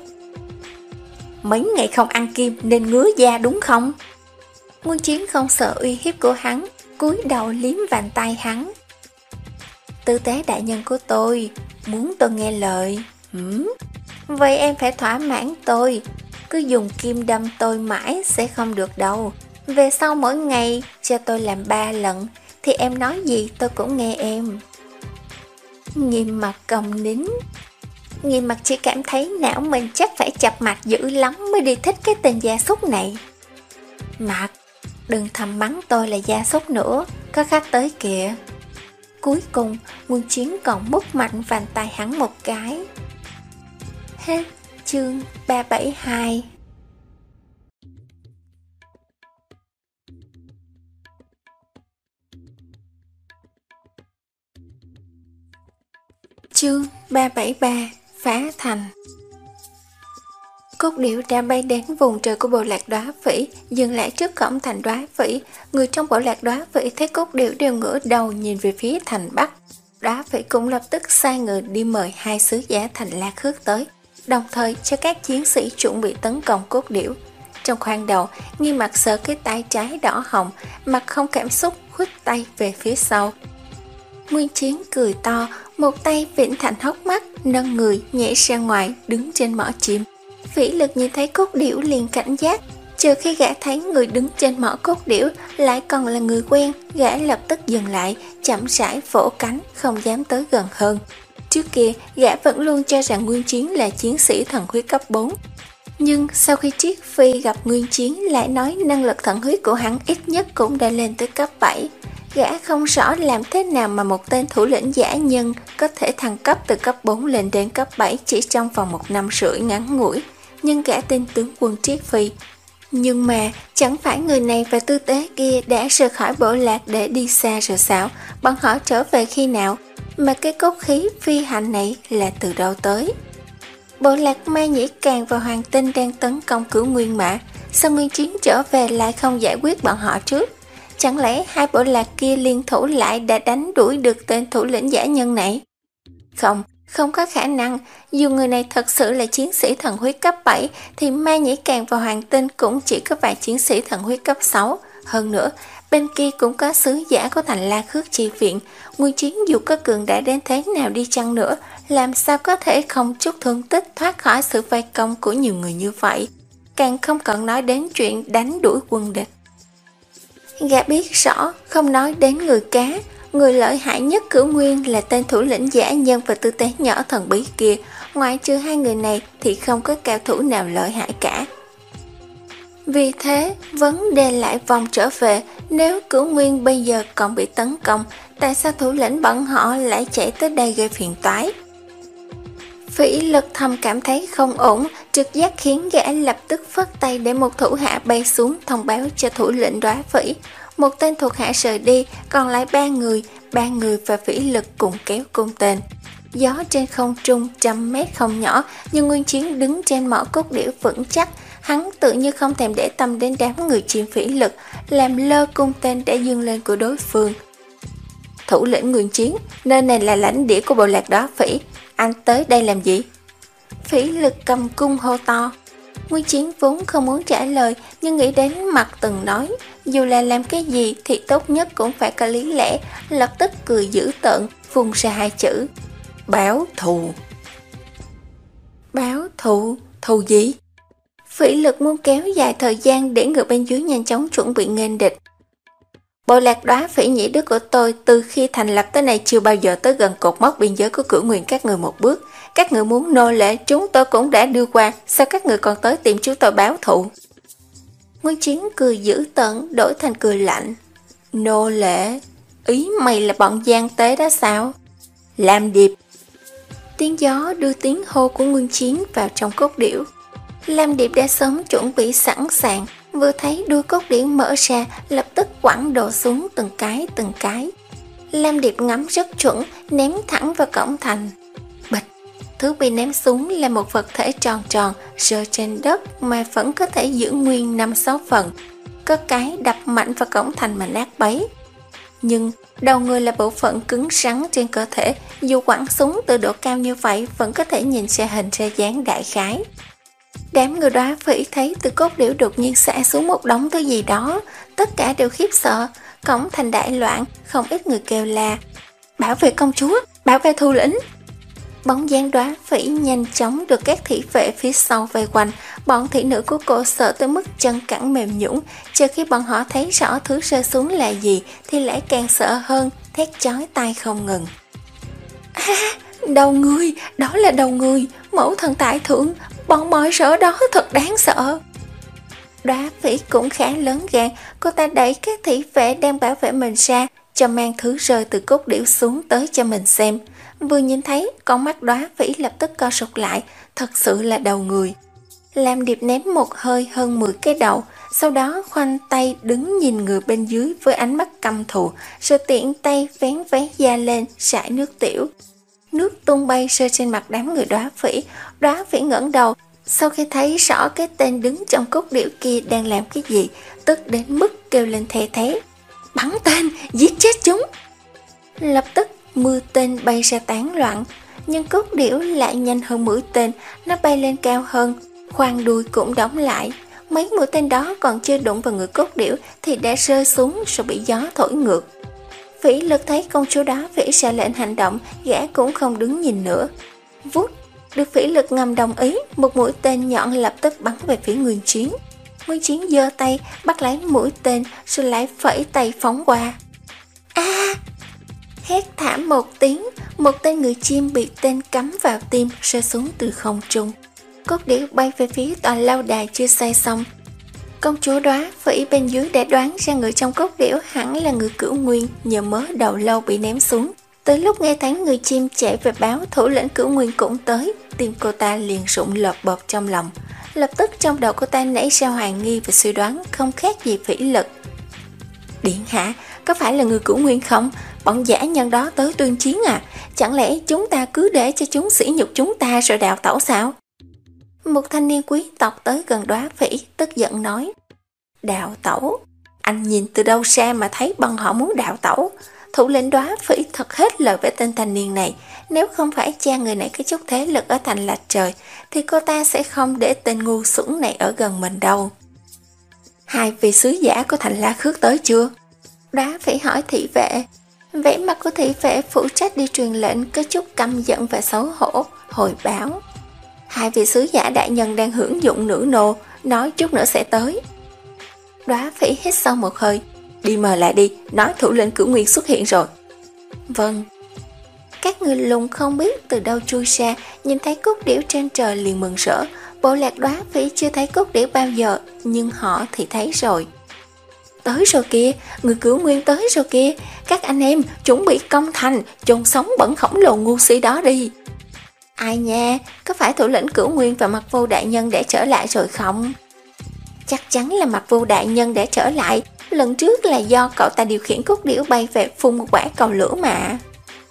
Mấy ngày không ăn kim nên ngứa da đúng không? Nguyên Chiến không sợ uy hiếp của hắn, cúi đầu liếm vành tay hắn. Tư tế đại nhân của tôi, muốn tôi nghe lời. Hửm? Vậy em phải thỏa mãn tôi. Cứ dùng kim đâm tôi mãi sẽ không được đâu. Về sau mỗi ngày cho tôi làm ba lần, thì em nói gì tôi cũng nghe em. Nghiêm Mặc còng nín. Nghiêm Mặc chỉ cảm thấy não mình chắc phải chập mạch dữ lắm mới đi thích cái tên gia súc này. Mặc, đừng thầm mắng tôi là gia súc nữa, có khách tới kìa. Cuối cùng, Nguyên Chiến còn mút mạnh vành tay hắn một cái. Hết chương ba bảy hai. Chương ba bảy ba. Phá thành. Cốt điểu đã bay đến vùng trời của bộ lạc Đóa Phỉ, dừng lại trước cổng thành Đóa Phỉ. Người trong bộ lạc Đóa Phỉ thấy cốt điểu đều ngửa đầu nhìn về phía thành Bắc. Đóa Phỉ cũng lập tức sai người đi mời hai sứ giả thành La Khước tới, đồng thời cho các chiến sĩ chuẩn bị tấn công cốt điểu. Trong khoang đầu, Nghiêm Mặc sờ cái tay trái đỏ hồng, mặt không cảm xúc khuất tay về phía sau. Nguyên Chiến cười to, một tay vĩnh thành hốc mắt, nâng người nhảy ra ngoài, đứng trên mỏ chim. Phỉ Lực nhìn thấy cốt điểu liền cảnh giác, trừ khi gã thấy người đứng trên mỏ cốt điểu lại còn là người quen, gã lập tức dừng lại, chậm rãi vỗ cánh, không dám tới gần hơn. Trước Trước kia, gã vẫn luôn cho rằng Nguyên Chiến là chiến sĩ thần huyết cấp bốn. Nhưng sau khi Triết Phi gặp Nguyên Chiến lại nói năng lực thần huyết của hắn ít nhất cũng đã lên tới cấp bảy. Gã không rõ làm thế nào mà một tên thủ lĩnh giả nhân có thể thăng cấp từ cấp bốn lên đến cấp bảy chỉ trong vòng một năm rưỡi ngắn ngủi. Nhưng gã tin tướng quân Triết Phi. Nhưng mà chẳng phải người này và tư tế kia đã rời khỏi bộ lạc để đi xa rồi sao? Bọn họ trở về khi nào? Mà cái cốt khí phi hành này là từ đâu tới? Bộ lạc Ma Nhĩ Càng và Hoàng Tinh đang tấn công Cửu Nguyên Mã. Sao Nguyên Chiến trở về lại không giải quyết bọn họ trước? Chẳng lẽ hai bộ lạc kia liên thủ lại đã đánh đuổi được tên thủ lĩnh giả nhân này? Không, không có khả năng. Dù người này thật sự là chiến sĩ thần huyết cấp bảy thì Ma Nhĩ Càng và Hoàng Tinh cũng chỉ có vài chiến sĩ thần huyết cấp sáu. Hơn nữa, bên kia cũng có sứ giả của thành La Khước chi viện. Nguyên Chiến dù có cường đã đến thế nào đi chăng nữa, làm sao có thể không chút thương tích thoát khỏi sự vây công của nhiều người như vậy? Càng không cần nói đến chuyện đánh đuổi quân địch. Gã biết rõ, không nói đến người cá, người lợi hại nhất Cửu Nguyên là tên thủ lĩnh giả nhân và tư tế nhỏ thần bí kia. Ngoại trừ hai người này thì không có cao thủ nào lợi hại cả. Vì thế, vấn đề lại vòng trở về, nếu Cửu Nguyên bây giờ còn bị tấn công, tại sao thủ lĩnh bọn họ lại chạy tới đây gây phiền toái? Phỉ Lực thầm cảm thấy không ổn, trực giác khiến gã lập tức phất tay để một thủ hạ bay xuống thông báo cho thủ lĩnh Đóa Phỉ. Một tên thuộc hạ rời đi, còn lại ba người, ba người và Phỉ Lực cùng kéo cung tên. Gió trên không trung trăm mét không nhỏ, nhưng Nguyên Chiến đứng trên mỏ cốt điểu vững chắc. Hắn tự như không thèm để tâm đến đám người chiếm Phỉ Lực, làm lơ cung tên đã dương lên của đối phương. Thủ lĩnh Nguyên Chiến, nơi này là lãnh địa của bộ lạc Đóa Phỉ, anh tới đây làm gì? Phỉ Lực cầm cung hô to. Nguyên Chiến vốn không muốn trả lời, nhưng nghĩ đến Mặt Từng nói, dù là làm cái gì thì tốt nhất cũng phải có lý lẽ, lập tức cười dữ tợn, phun ra hai chữ: báo thù. Báo thù? Thù gì? Phỉ Lực muốn kéo dài thời gian để người bên dưới nhanh chóng chuẩn bị nghênh địch. Bộ lạc Đóa Phỉ Nhĩ Đức của tôi từ khi thành lập tới nay chưa bao giờ tới gần cột mốc biên giới của Cửu Nguyên các người một bước. Các người muốn nô lệ chúng tôi cũng đã đưa qua, sao các người còn tới tìm chúng tôi báo thù? Nguyên Chiến cười dữ tợn đổi thành cười lạnh. Nô lệ? Ý mày là bọn gian tế đó sao? Làm điệp. Tiếng gió đưa tiếng hô của Nguyên Chiến vào trong cốt điểu. Lam Điệp đã sớm chuẩn bị sẵn sàng, vừa thấy đuôi cốt điểu mở ra, lập tức quẳng đồ xuống từng cái từng cái. Lam Điệp ngắm rất chuẩn, ném thẳng vào cổng thành. Bịch, thứ bị ném xuống là một vật thể tròn tròn, rơi trên đất mà vẫn có thể giữ nguyên năm sáu phần. Có cái đập mạnh vào cổng thành mà nát bấy. Nhưng đầu người là bộ phận cứng rắn trên cơ thể, dù quẳng súng từ độ cao như vậy vẫn có thể nhìn ra hình ra dáng đại khái. Đám người Đóa Phỉ thấy từ cốt điểu đột nhiên xả xuống một đống thứ gì đó, tất cả đều khiếp sợ, cổng thành đại loạn, không ít người kêu la: bảo vệ công chúa, bảo vệ thủ lĩnh. Bóng dáng Đóa Phỉ nhanh chóng được các thị vệ phía sau vây quanh, bọn thị nữ của cô sợ tới mức chân cẳng mềm nhũn, chờ khi bọn họ thấy rõ thứ rơi xuống là gì thì lại càng sợ hơn, thét chói tai không ngừng. À, đầu người, đó là đầu người, mẫu thần tại thượng, bọn bòi sợ đó thật đáng sợ. Đóa Phỉ cũng khá lớn gan, cô ta đẩy các thị vệ đang bảo vệ mình ra, cho mang thứ rơi từ cốt điểu xuống tới cho mình xem. Vừa nhìn thấy, con mắt Đóa Phỉ lập tức co rụt lại, thật sự là đầu người. Lam Điệp ném một hơi hơn mười cái đầu, sau đó khoanh tay đứng nhìn người bên dưới với ánh mắt căm thù, rồi tiện tay vén váy da lên, rải nước tiểu. Nước tung bay rơi trên mặt đám người Đóa Phỉ. Đóa Phỉ ngẩng đầu, sau khi thấy rõ cái tên đứng trong cốt điểu kia đang làm cái gì, tức đến mức kêu lên thè thé: bắn tên, giết chết chúng. Lập tức mưa tên bay ra tán loạn, nhưng cốt điểu lại nhanh hơn mũi tên, nó bay lên cao hơn, khoang đuôi cũng đóng lại. Mấy mũi tên đó còn chưa đụng vào người cốt điểu thì đã rơi xuống rồi bị gió thổi ngược. Phỉ Lực thấy công chúa Đóa Phỉ ra lệnh hành động, gã cũng không đứng nhìn nữa. Vút, được Phỉ Lực ngầm đồng ý, một mũi tên nhọn lập tức bắn về phía Nguyên Chiến. Nguyên Chiến giơ tay bắt lấy mũi tên rồi lại phẩy tay phóng qua. A! Hét thảm một tiếng, một tên người chim bị tên cắm vào tim rơi xuống từ không trung. Cốt điểu bay về phía tòa lâu đài chưa xây xong. Công chúa Đóa Phỉ bên dưới đã đoán ra người trong cốt điểu hẳn là người Cửu Nguyên nhờ mớ đầu lâu bị ném xuống. Tới lúc nghe thấy người chim chạy về báo thủ lĩnh Cửu Nguyên cũng tới, tim cô ta liền rụng lợp bợp trong lòng. Lập tức trong đầu cô ta nảy ra hoài nghi và suy đoán không khác gì Phỉ Lực. Điện hạ, có phải là người Cửu Nguyên không? Bọn dã nhân đó tới tuyên chiến à? Chẳng lẽ chúng ta cứ để cho chúng sỉ nhục chúng ta rồi đào tẩu sao? Một thanh niên quý tộc tới gần Đóa Phỉ, tức giận nói: Đào tẩu? Anh nhìn từ đâu xa mà thấy bọn họ muốn đào tẩu? Thủ lĩnh Đóa Phỉ thật hết lời với tên thanh niên này. Nếu không phải cha người này có chút thế lực ở thành Lạch Trời, thì cô ta sẽ không để tên ngu xuẩn này ở gần mình đâu. Hai vị sứ giả của thành La Khước tới chưa? Đóa Phỉ hỏi thị vệ. Vẻ mặt của thị vệ phụ trách đi truyền lệnh có chút căm giận và xấu hổ, hồi báo: Hai vị sứ giả đại nhân đang hưởng dụng nữ nô, nói chút nữa sẽ tới. Đóa Phỉ hít sâu một hơi. Đi mời lại đi, nói thủ lĩnh Cửu Nguyên xuất hiện rồi. Vâng. Các người lùn không biết từ đâu chui ra, nhìn thấy cốt điểu trên trời liền mừng rỡ. Bộ lạc Đóa Phỉ chưa thấy cốt điểu bao giờ, nhưng họ thì thấy rồi. Tới rồi kìa, người Cửu Nguyên tới rồi kìa. Các anh em chuẩn bị công thành, chôn sống bẩn khổng lồ ngu si đó đi. Ai nha, có phải thủ lĩnh Cửu Nguyên và Mặc Vô đại nhân đã trở lại rồi không? Chắc chắn là Mặc Vô đại nhân đã trở lại. Lần trước là do cậu ta điều khiển cốt điểu bay về phun một quả cầu lửa mà.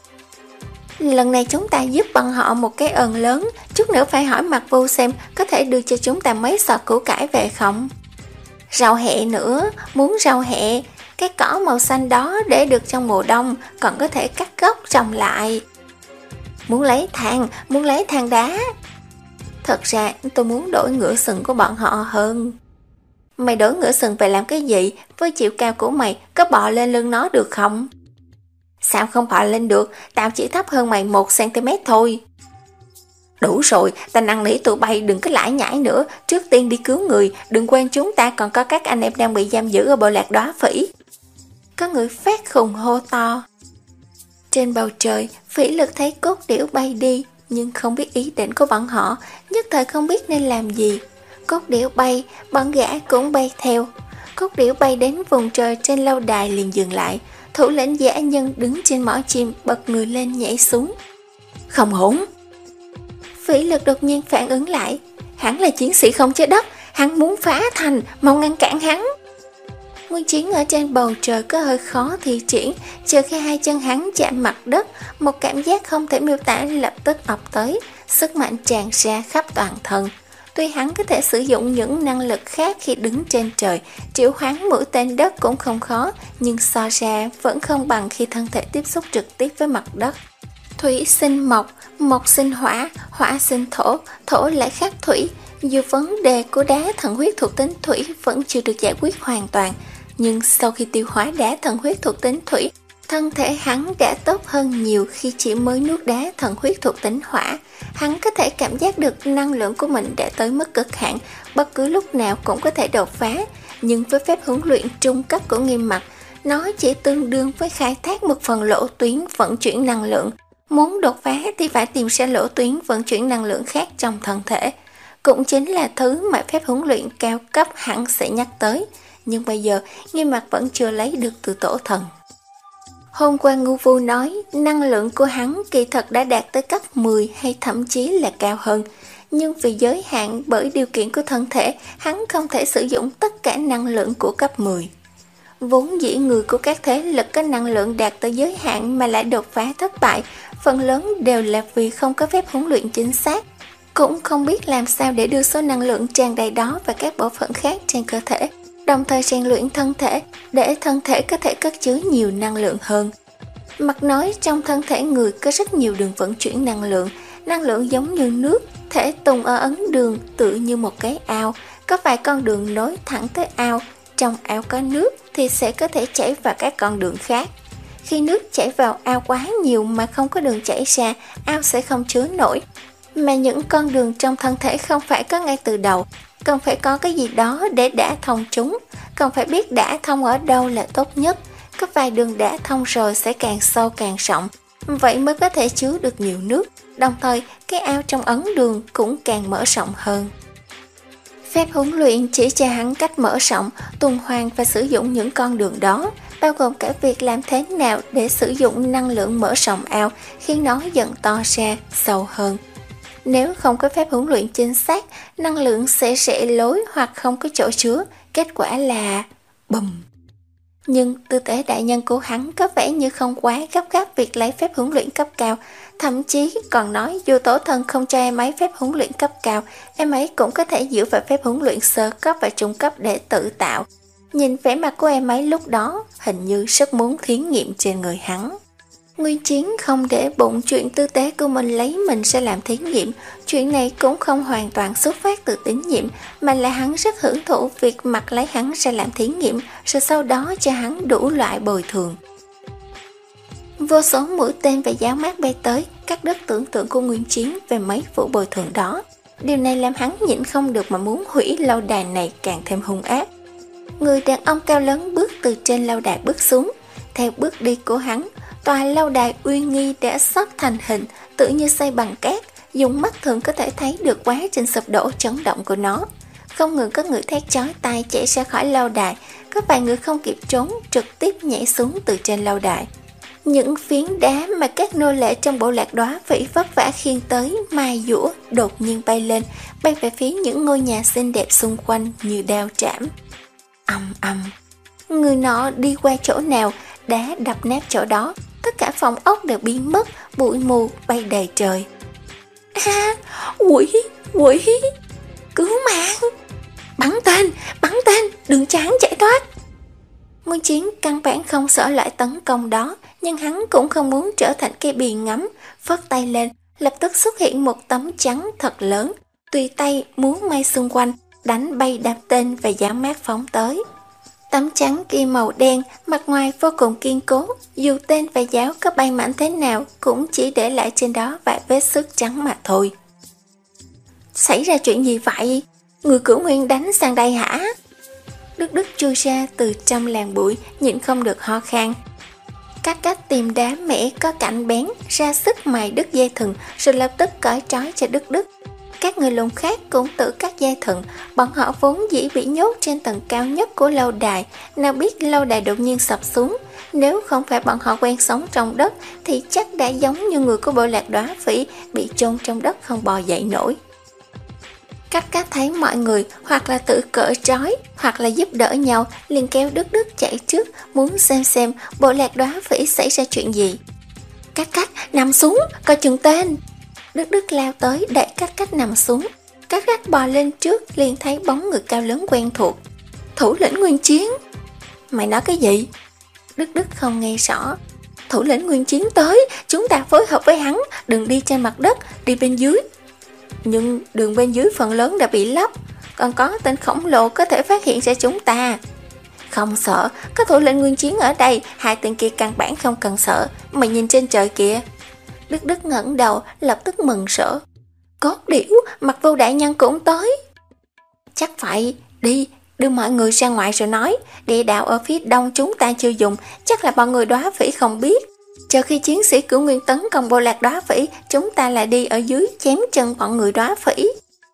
Lần này chúng ta giúp bọn họ một cái ơn lớn. Chút nữa phải hỏi Mặc Vô xem có thể đưa cho chúng ta mấy sọt củ cải về không? Rau hẹ nữa, muốn rau hẹ. Cái cỏ màu xanh đó để được trong mùa đông, còn có thể cắt gốc trồng lại. Muốn lấy than, muốn lấy than đá. Thật ra tôi muốn đổi ngựa sừng của bọn họ hơn. Mày đổi ngựa sừng về làm cái gì? Với chiều cao của mày có bò lên lưng nó được không? Sao không bò lên được? Tao chỉ thấp hơn mày một xăng-ti-mét thôi. Đủ rồi, ta năn nỉ tụi bay đừng có lải nhải nữa. Trước tiên đi cứu người, đừng quên chúng ta còn có các anh em đang bị giam giữ ở bộ lạc Đóa Phỉ. Có người phát khùng hô to. Trên bầu trời, Phỉ Lực thấy cốt điểu bay đi, nhưng không biết ý định của bọn họ, nhất thời không biết nên làm gì. Cốt điểu bay, bọn gã cũng bay theo. Cốt điểu bay đến vùng trời trên lâu đài liền dừng lại. Thủ lĩnh dã nhân đứng trên mỏ chim bật người lên nhảy xuống. Không ổn. Phỉ Lực đột nhiên phản ứng lại. Hắn là chiến sĩ không trái đất, hắn muốn phá thành, mau ngăn cản hắn. Nguyên chiến ở trên bầu trời có hơi khó thi triển, trừ khi hai chân hắn chạm mặt đất, một cảm giác không thể miêu tả lập tức ập tới, sức mạnh tràn ra khắp toàn thân. Tuy hắn có thể sử dụng những năng lực khác khi đứng trên trời, triệu hoán mũi tên đất cũng không khó, nhưng so ra vẫn không bằng khi thân thể tiếp xúc trực tiếp với mặt đất. Thủy sinh mộc, mộc sinh hỏa, hỏa sinh thổ, thổ lại khắc thủy. Dù vấn đề của đá thần huyết thuộc tính thủy vẫn chưa được giải quyết hoàn toàn, nhưng sau khi tiêu hóa đá thần huyết thuộc tính thủy, thân thể hắn đã tốt hơn nhiều khi chỉ mới nuốt đá thần huyết thuộc tính hỏa. Hắn có thể cảm giác được năng lượng của mình đã tới mức cực hạn, bất cứ lúc nào cũng có thể đột phá. Nhưng với phép huấn luyện trung cấp của Nghiêm Mặc, nó chỉ tương đương với khai thác một phần lỗ tuyến vận chuyển năng lượng. Muốn đột phá thì phải tìm ra lỗ tuyến vận chuyển năng lượng khác trong thân thể. Cũng chính là thứ mà phép huấn luyện cao cấp hẳn sẽ nhắc tới. Nhưng bây giờ Nghiêm Mặc vẫn chưa lấy được từ tổ thần. Hôm qua Ngu Vu nói năng lượng của hắn kỳ thật đã đạt tới cấp mười hay thậm chí là cao hơn. Nhưng vì giới hạn bởi điều kiện của thân thể, hắn không thể sử dụng tất cả năng lượng của cấp mười. Vốn dĩ người của các thế lực có năng lượng đạt tới giới hạn mà lại đột phá thất bại, phần lớn đều là vì không có phép huấn luyện chính xác. Cũng không biết làm sao để đưa số năng lượng tràn đầy đó vào các bộ phận khác trên cơ thể, đồng thời rèn luyện thân thể để thân thể có thể cất chứa nhiều năng lượng hơn. Mặc nói trong thân thể người có rất nhiều đường vận chuyển năng lượng, năng lượng giống như nước, thể tùng ở ấn đường tựa như một cái ao, có vài con đường nối thẳng tới ao, trong ao có nước thì sẽ có thể chảy vào các con đường khác. Khi nước chảy vào ao quá nhiều mà không có đường chảy ra, ao sẽ không chứa nổi. Mà những con đường trong thân thể không phải có ngay từ đầu, cần phải có cái gì đó để đả thông chúng, cần phải biết đả thông ở đâu là tốt nhất. có vài đường đã thông rồi sẽ càng sâu càng rộng, vậy mới có thể chứa được nhiều nước, đồng thời cái ao trong ấn đường cũng càng mở rộng hơn. Phép huấn luyện chỉ cho hắn cách mở rộng, tuần hoàn và sử dụng những con đường đó, bao gồm cả việc làm thế nào để sử dụng năng lượng mở rộng ao khiến nó dần to ra, sâu hơn. Nếu không có phép huấn luyện chính xác, năng lượng sẽ rẽ lối hoặc không có chỗ chứa, kết quả là bùm. Nhưng tư tế đại nhân của hắn có vẻ như không quá gấp gáp việc lấy phép huấn luyện cấp cao, thậm chí còn nói dù tổ thần không cho em ấy phép huấn luyện cấp cao, em ấy cũng có thể dựa vào phép huấn luyện sơ cấp và trung cấp để tự tạo. Nhìn vẻ mặt của em ấy lúc đó, hình như rất muốn thí nghiệm trên người hắn. Nguyên Chiến không để bụng chuyện tư tế của mình lấy mình ra làm thí nghiệm. Chuyện này cũng không hoàn toàn xuất phát từ tín nhiệm, mà là hắn rất hưởng thụ việc mặc lấy hắn ra làm thí nghiệm, rồi sau đó cho hắn đủ loại bồi thường. Vô số mũi tên và giáo mát bay tới, cắt đứt tưởng tượng của Nguyên Chiến về mấy vụ bồi thường đó. Điều này làm hắn nhịn không được mà muốn hủy lâu đài này càng thêm hung ác. Người đàn ông cao lớn bước từ trên lâu đài bước xuống. Theo bước đi của hắn, tòa lâu đài uy nghi đã sắp thành hình, tự như xây bằng cát, dùng mắt thường có thể thấy được quá trình sụp đổ chấn động của nó. Không ngừng có người thét chói tai chạy ra khỏi lâu đài, có vài người không kịp trốn, trực tiếp nhảy xuống từ trên lâu đài. Những phiến đá mà các nô lệ trong bộ lạc Đóa Phỉ vất vả khiêng tới, mài dũa, đột nhiên bay lên, bay về phía những ngôi nhà xinh đẹp xung quanh như đao trảm. Ầm ầm, người nọ đi qua chỗ nào, đá đập nát chỗ đó, tất cả phòng ốc đều biến mất, bụi mù bay đầy trời. À, quỷ, quỷ, cứu mạng, bắn tên, bắn tên, đừng cho hắn chạy thoát. Nguyên Chiến căn bản không sợ loại tấn công đó, nhưng hắn cũng không muốn trở thành cái bì ngắm, phất tay lên, lập tức xuất hiện một tấm trắng thật lớn, tùy tay múa may xung quanh, đánh bay đạp tên và giáo mát phóng tới. Tấm trắng kia màu đen, mặt ngoài vô cùng kiên cố, dù tên và giáo có bay mạnh thế nào cũng chỉ để lại trên đó vài vết xước trắng mà thôi. Xảy ra chuyện gì vậy? Người Cửu Nguyên đánh sang đây hả? Đức Đức chui ra từ trong làng bụi, nhịn không được ho khan. Các cách tìm đá mẻ có cạnh bén, ra sức mài đứt dây thừng, rồi lập tức cởi trói cho Đức Đức. Các người lùn khác cũng tự cắt dây thừng, bọn họ vốn dĩ bị nhốt trên tầng cao nhất của lâu đài, nào biết lâu đài đột nhiên sập xuống. Nếu không phải bọn họ quen sống trong đất, thì chắc đã giống như người của bộ lạc Đóa Phỉ, bị chôn trong đất không bò dậy nổi. Cách cách thấy mọi người hoặc là tự cởi trói, hoặc là giúp đỡ nhau, liền kéo Đức Đức chạy trước, muốn xem xem bộ lạc Đóa Phỉ xảy ra chuyện gì. Cách cách nằm xuống, coi chừng tên. Đức Đức lao tới đẩy Cách Cách nằm xuống. Cách Cách bò lên trước, liền thấy bóng người cao lớn quen thuộc. Thủ lĩnh Nguyên Chiến. Mày nói cái gì? Đức Đức không nghe rõ. Thủ lĩnh Nguyên Chiến tới, chúng ta phối hợp với hắn, đừng đi trên mặt đất, đi bên dưới. Nhưng đường bên dưới phần lớn đã bị lấp, còn có tên khổng lồ có thể phát hiện ra chúng ta. Không sợ, có thủ lĩnh Nguyên Chiến ở đây, hai tên kia căn bản không cần sợ. Mày nhìn trên trời kìa. Đức Đức ngẩng đầu, lập tức mừng rỡ. Cốt điểu, Mặc Vô đại nhân cũng tới. Chắc phải, đi, đưa mọi người ra ngoài rồi nói. Địa đạo ở phía đông chúng ta chưa dùng, chắc là bọn người Đóa Phỉ không biết. Chờ khi chiến sĩ Cửu Nguyên tấn công bộ lạc Đóa Phỉ, chúng ta lại đi ở dưới chém chân bọn người Đóa Phỉ.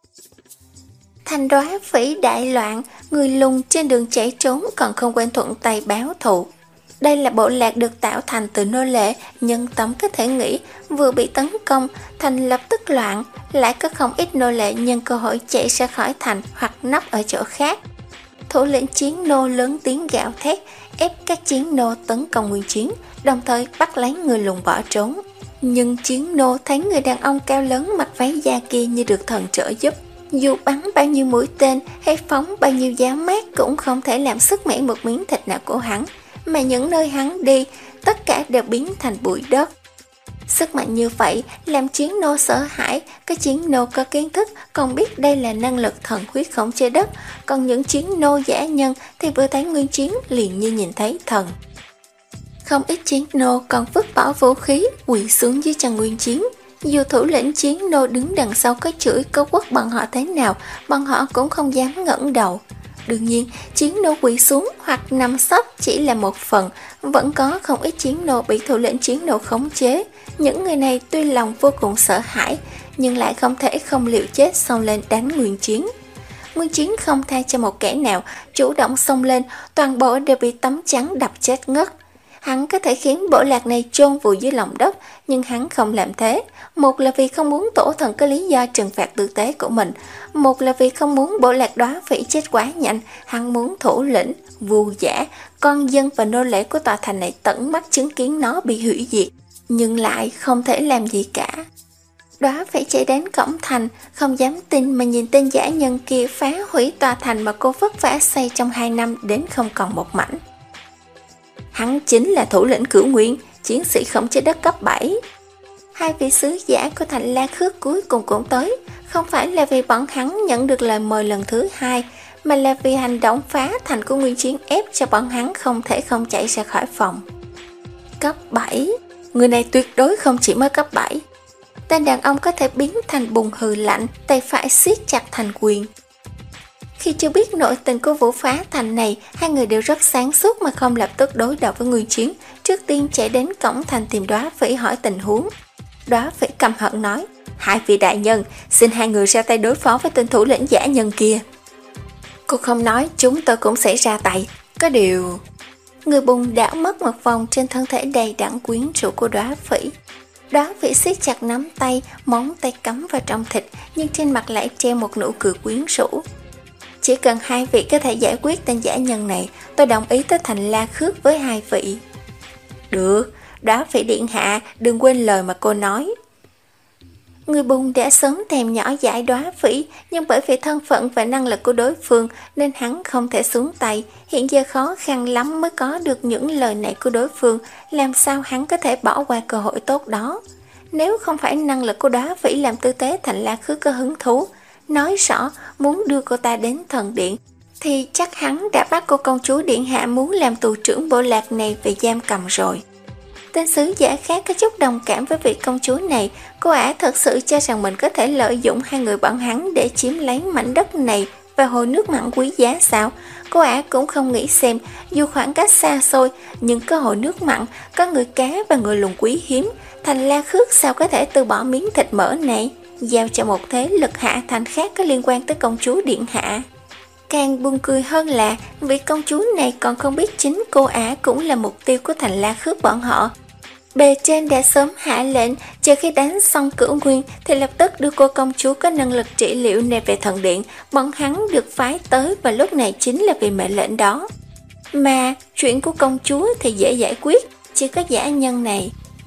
Thành Đóa Phỉ đại loạn, người lùn trên đường chạy trốn còn không quên thuận tay báo thù. Đây là bộ lạc được tạo thành từ nô lệ, nhân tâm có thể nghĩ vừa bị tấn công, thành lập tức loạn, lại có không ít nô lệ nhân cơ hội chạy ra khỏi thành hoặc nấp ở chỗ khác. Thủ lĩnh chiến nô lớn tiếng gào thét, ép các chiến nô tấn công Nguyên Chiến, đồng thời bắt lấy người lùn bỏ trốn. Nhưng chiến nô thấy người đàn ông cao lớn mặc váy da kia như được thần trợ giúp. Dù bắn bao nhiêu mũi tên hay phóng bao nhiêu giáo mát cũng không thể làm sức mẻ một miếng thịt nào của hắn, mà những nơi hắn đi, tất cả đều biến thành bụi đất. Sức mạnh như vậy làm chiến nô sợ hãi, các chiến nô có kiến thức còn biết đây là năng lực thần huyết khống chế đất, còn những chiến nô giả nhân thì vừa thấy Nguyên Chiến liền như nhìn thấy thần. Không ít chiến nô còn vứt bỏ vũ khí, quỳ xuống dưới chân Nguyên Chiến. Dù thủ lĩnh chiến nô đứng đằng sau có chửi có quất bọn họ thế nào, bọn họ cũng không dám ngẩng đầu. Đương nhiên, chiến nô quỳ xuống hoặc nằm sấp chỉ là một phần, vẫn có không ít chiến nô bị thủ lĩnh chiến nô khống chế. Những người này tuy lòng vô cùng sợ hãi, nhưng lại không thể không liều chết xông lên đánh Nguyên Chiến. Nguyên Chiến không tha cho một kẻ nào, chủ động xông lên, toàn bộ đều bị tấm chắn đập chết ngất. Hắn có thể khiến bộ lạc này chôn vùi dưới lòng đất, nhưng hắn không làm thế. Một là vì không muốn tổ thần có lý do trừng phạt tử tế của mình, một là vì không muốn bộ lạc Đóa Phỉ chết quá nhanh. Hắn muốn thủ lĩnh, vù giả, con dân và nô lệ của tòa thành này tận mắt chứng kiến nó bị hủy diệt, nhưng lại không thể làm gì cả. Đóa Phỉ chạy đến cổng thành, không dám tin mà nhìn tên giả nhân kia phá hủy tòa thành mà cô vất vả xây trong hai năm đến không còn một mảnh. Hắn chính là thủ lĩnh Cửu Nguyên, chiến sĩ khống chế đất cấp bảy. Hai vị sứ giả của thành La Khước cuối cùng cũng tới, không phải là vì bọn hắn nhận được lời mời lần thứ hai, mà là vì hành động phá thành của Nguyên Chiến ép cho bọn hắn không thể không chạy ra khỏi phòng. Cấp bảy, người này tuyệt đối không chỉ mới cấp bảy. Tên đàn ông có thể biến thành bùn hừ lạnh, tay phải siết chặt thành quyền. Khi chưa biết nội tình của vụ phá thành này, hai người đều rất sáng suốt mà không lập tức đối đầu với Nguyên Chiến, trước tiên chạy đến cổng thành tìm Đóa Phỉ hỏi tình huống. Đóa Phỉ căm hận nói: hai vị đại nhân, xin hai người ra tay đối phó với tên thủ lĩnh giả nhân kia. Cô không nói, chúng tôi cũng sẽ ra tay. Có điều... Người bùn đảo mất một vòng trên thân thể đầy đặn quyến rũ của Đóa Phỉ. Đóa Phỉ siết chặt nắm tay, móng tay cắm vào trong thịt, nhưng trên mặt lại treo một nụ cười quyến rũ. Chỉ cần hai vị có thể giải quyết tên giả nhân này, tôi đồng ý tới thành La Khước với hai vị. Được, Đóa Phỉ điện hạ, đừng quên lời mà cô nói. Người bùn đã sớm thèm nhỏ dãi Đóa Phỉ, nhưng bởi vì thân phận và năng lực của đối phương nên hắn không thể xuống tay. Hiện giờ khó khăn lắm mới có được những lời này của đối phương, làm sao hắn có thể bỏ qua cơ hội tốt đó. Nếu không phải năng lực của Đóa Phỉ làm tư tế thành La Khước có hứng thú, nói rõ muốn đưa cô ta đến thần điện, thì chắc hắn đã bắt cô công chúa điện hạ muốn làm tù trưởng bộ lạc này về giam cầm rồi. Tên sứ giả khác có chút đồng cảm với vị công chúa này. Cô ả thật sự cho rằng mình có thể lợi dụng hai người bọn hắn để chiếm lấy mảnh đất này và hồ nước mặn quý giá sao? Cô ả cũng không nghĩ xem, dù khoảng cách xa xôi, nhưng có hồ nước mặn, có người cá và người lùn quý hiếm, thành La Khước sao có thể từ bỏ miếng thịt mỡ này, giao cho một thế lực hạ thành khác có liên quan tới công chúa điện hạ. Càng buồn cười hơn là vị công chúa này còn không biết chính cô ả cũng là mục tiêu của thành La Khước bọn họ. Bề trên đã sớm hạ lệnh, chờ khi đánh xong Cửu Nguyên thì lập tức đưa cô công chúa có năng lực trị liệu này về thần điện. Bọn hắn được phái tới và lúc này chính là vì mệnh lệnh đó. Mà chuyện của công chúa thì dễ giải quyết, chỉ có giả nhân này.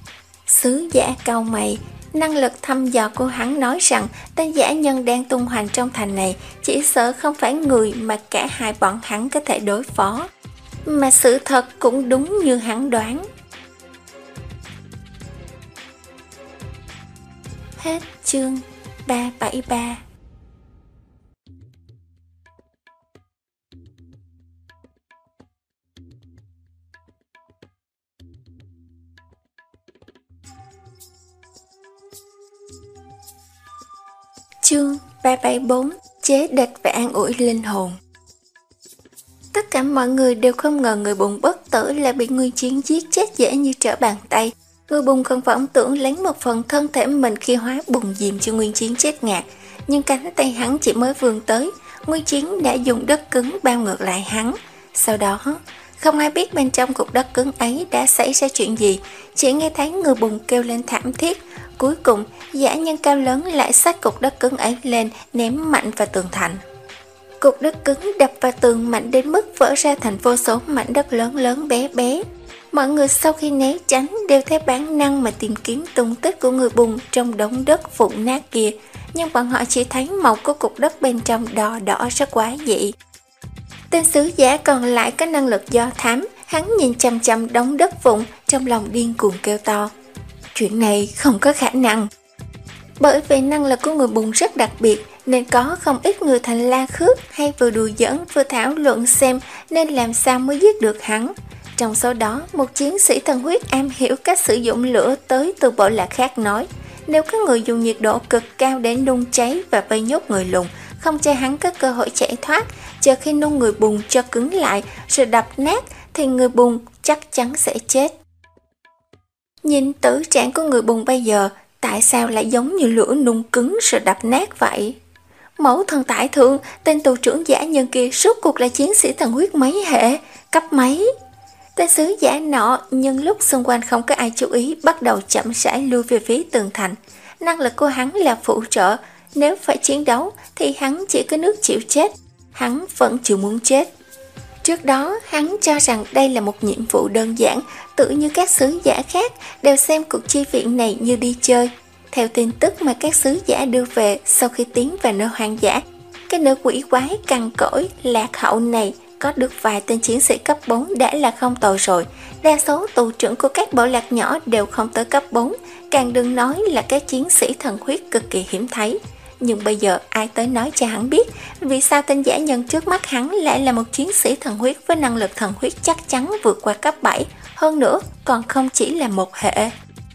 Sứ giả cau mày, năng lực thăm dò của hắn nói rằng tên giả nhân đang tung hoành trong thành này chỉ sợ không phải người mà cả hai bọn hắn có thể đối phó. Mà sự thật cũng đúng như hắn đoán. Hết chương ba bảy ba. Chương ba bảy bốn. Chế địch và an ủi linh hồn. Tất cả mọi người đều không ngờ người bùn bất tử lại bị Nguyên Chiến giết chết dễ như trở bàn tay. Người bùn còn vọng tưởng lấy một phần thân thể mình khi hóa bùn diệm cho Nguyên Chiến chết ngạt, nhưng cánh tay hắn chỉ mới vươn tới, Nguyên Chiến đã dùng đất cứng bao ngược lại hắn. Sau đó, không ai biết bên trong cục đất cứng ấy đã xảy ra chuyện gì, chỉ nghe thấy người bùn kêu lên thảm thiết. Cuối cùng, giả nhân cao lớn lại xách cục đất cứng ấy lên, ném mạnh vào tường thành. Cục đất cứng đập vào tường mạnh đến mức vỡ ra thành vô số mảnh đất lớn lớn bé bé. Mọi người sau khi né tránh đều theo bản năng mà tìm kiếm tung tích của người bùn trong đống đất vụn nát kia, nhưng bọn họ chỉ thấy màu của cục đất bên trong đỏ đỏ rất quái dị. Tên sứ giả còn lại có năng lực do thám, hắn nhìn chằm chằm đống đất vụn, trong lòng điên cuồng kêu to: chuyện này không có khả năng. Bởi vì năng lực của người bùn rất đặc biệt, nên có không ít người thành La Khước hay vừa đùa giỡn vừa thảo luận xem nên làm sao mới giết được hắn. Trong số đó, một chiến sĩ thần huyết am hiểu cách sử dụng lửa tới từ bộ lạc khác nói, nếu có người dùng nhiệt độ cực cao để nung cháy và vây nhốt người lùn, không cho hắn có cơ hội chạy thoát. Chờ khi nung người bùn cho cứng lại rồi đập nát thì người bùn chắc chắn sẽ chết. Nhìn tử trạng của người bùn bây giờ, tại sao lại giống như lửa nung cứng rồi đập nát vậy? Mẫu thần tại thượng, tên tù trưởng giả nhân kia suốt cuộc là chiến sĩ thần huyết mấy hệ, cấp mấy? Tên sứ giả nọ nhân lúc xung quanh không có ai chú ý bắt đầu chậm rãi lui về phía tường thành. Năng lực của hắn là phụ trợ, nếu phải chiến đấu thì hắn chỉ có nước chịu chết, hắn vẫn chưa muốn chết. Trước đó hắn cho rằng đây là một nhiệm vụ đơn giản, tự như các sứ giả khác đều xem cuộc chi viện này như đi chơi. Theo tin tức mà các sứ giả đưa về sau khi tiến vào nơi hoang dã, cái nơi quỷ quái cằn cỗi lạc hậu này có được vài tên chiến sĩ cấp bốn đã là không tồi rồi. Đa số tù trưởng của các bộ lạc nhỏ đều không tới cấp bốn, càng đừng nói là các chiến sĩ thần huyết cực kỳ hiếm thấy. Nhưng bây giờ ai tới nói cho hắn biết vì sao tên giả nhân trước mắt hắn lại là một chiến sĩ thần huyết với năng lực thần huyết chắc chắn vượt qua cấp bảy, hơn nữa còn không chỉ là một hệ.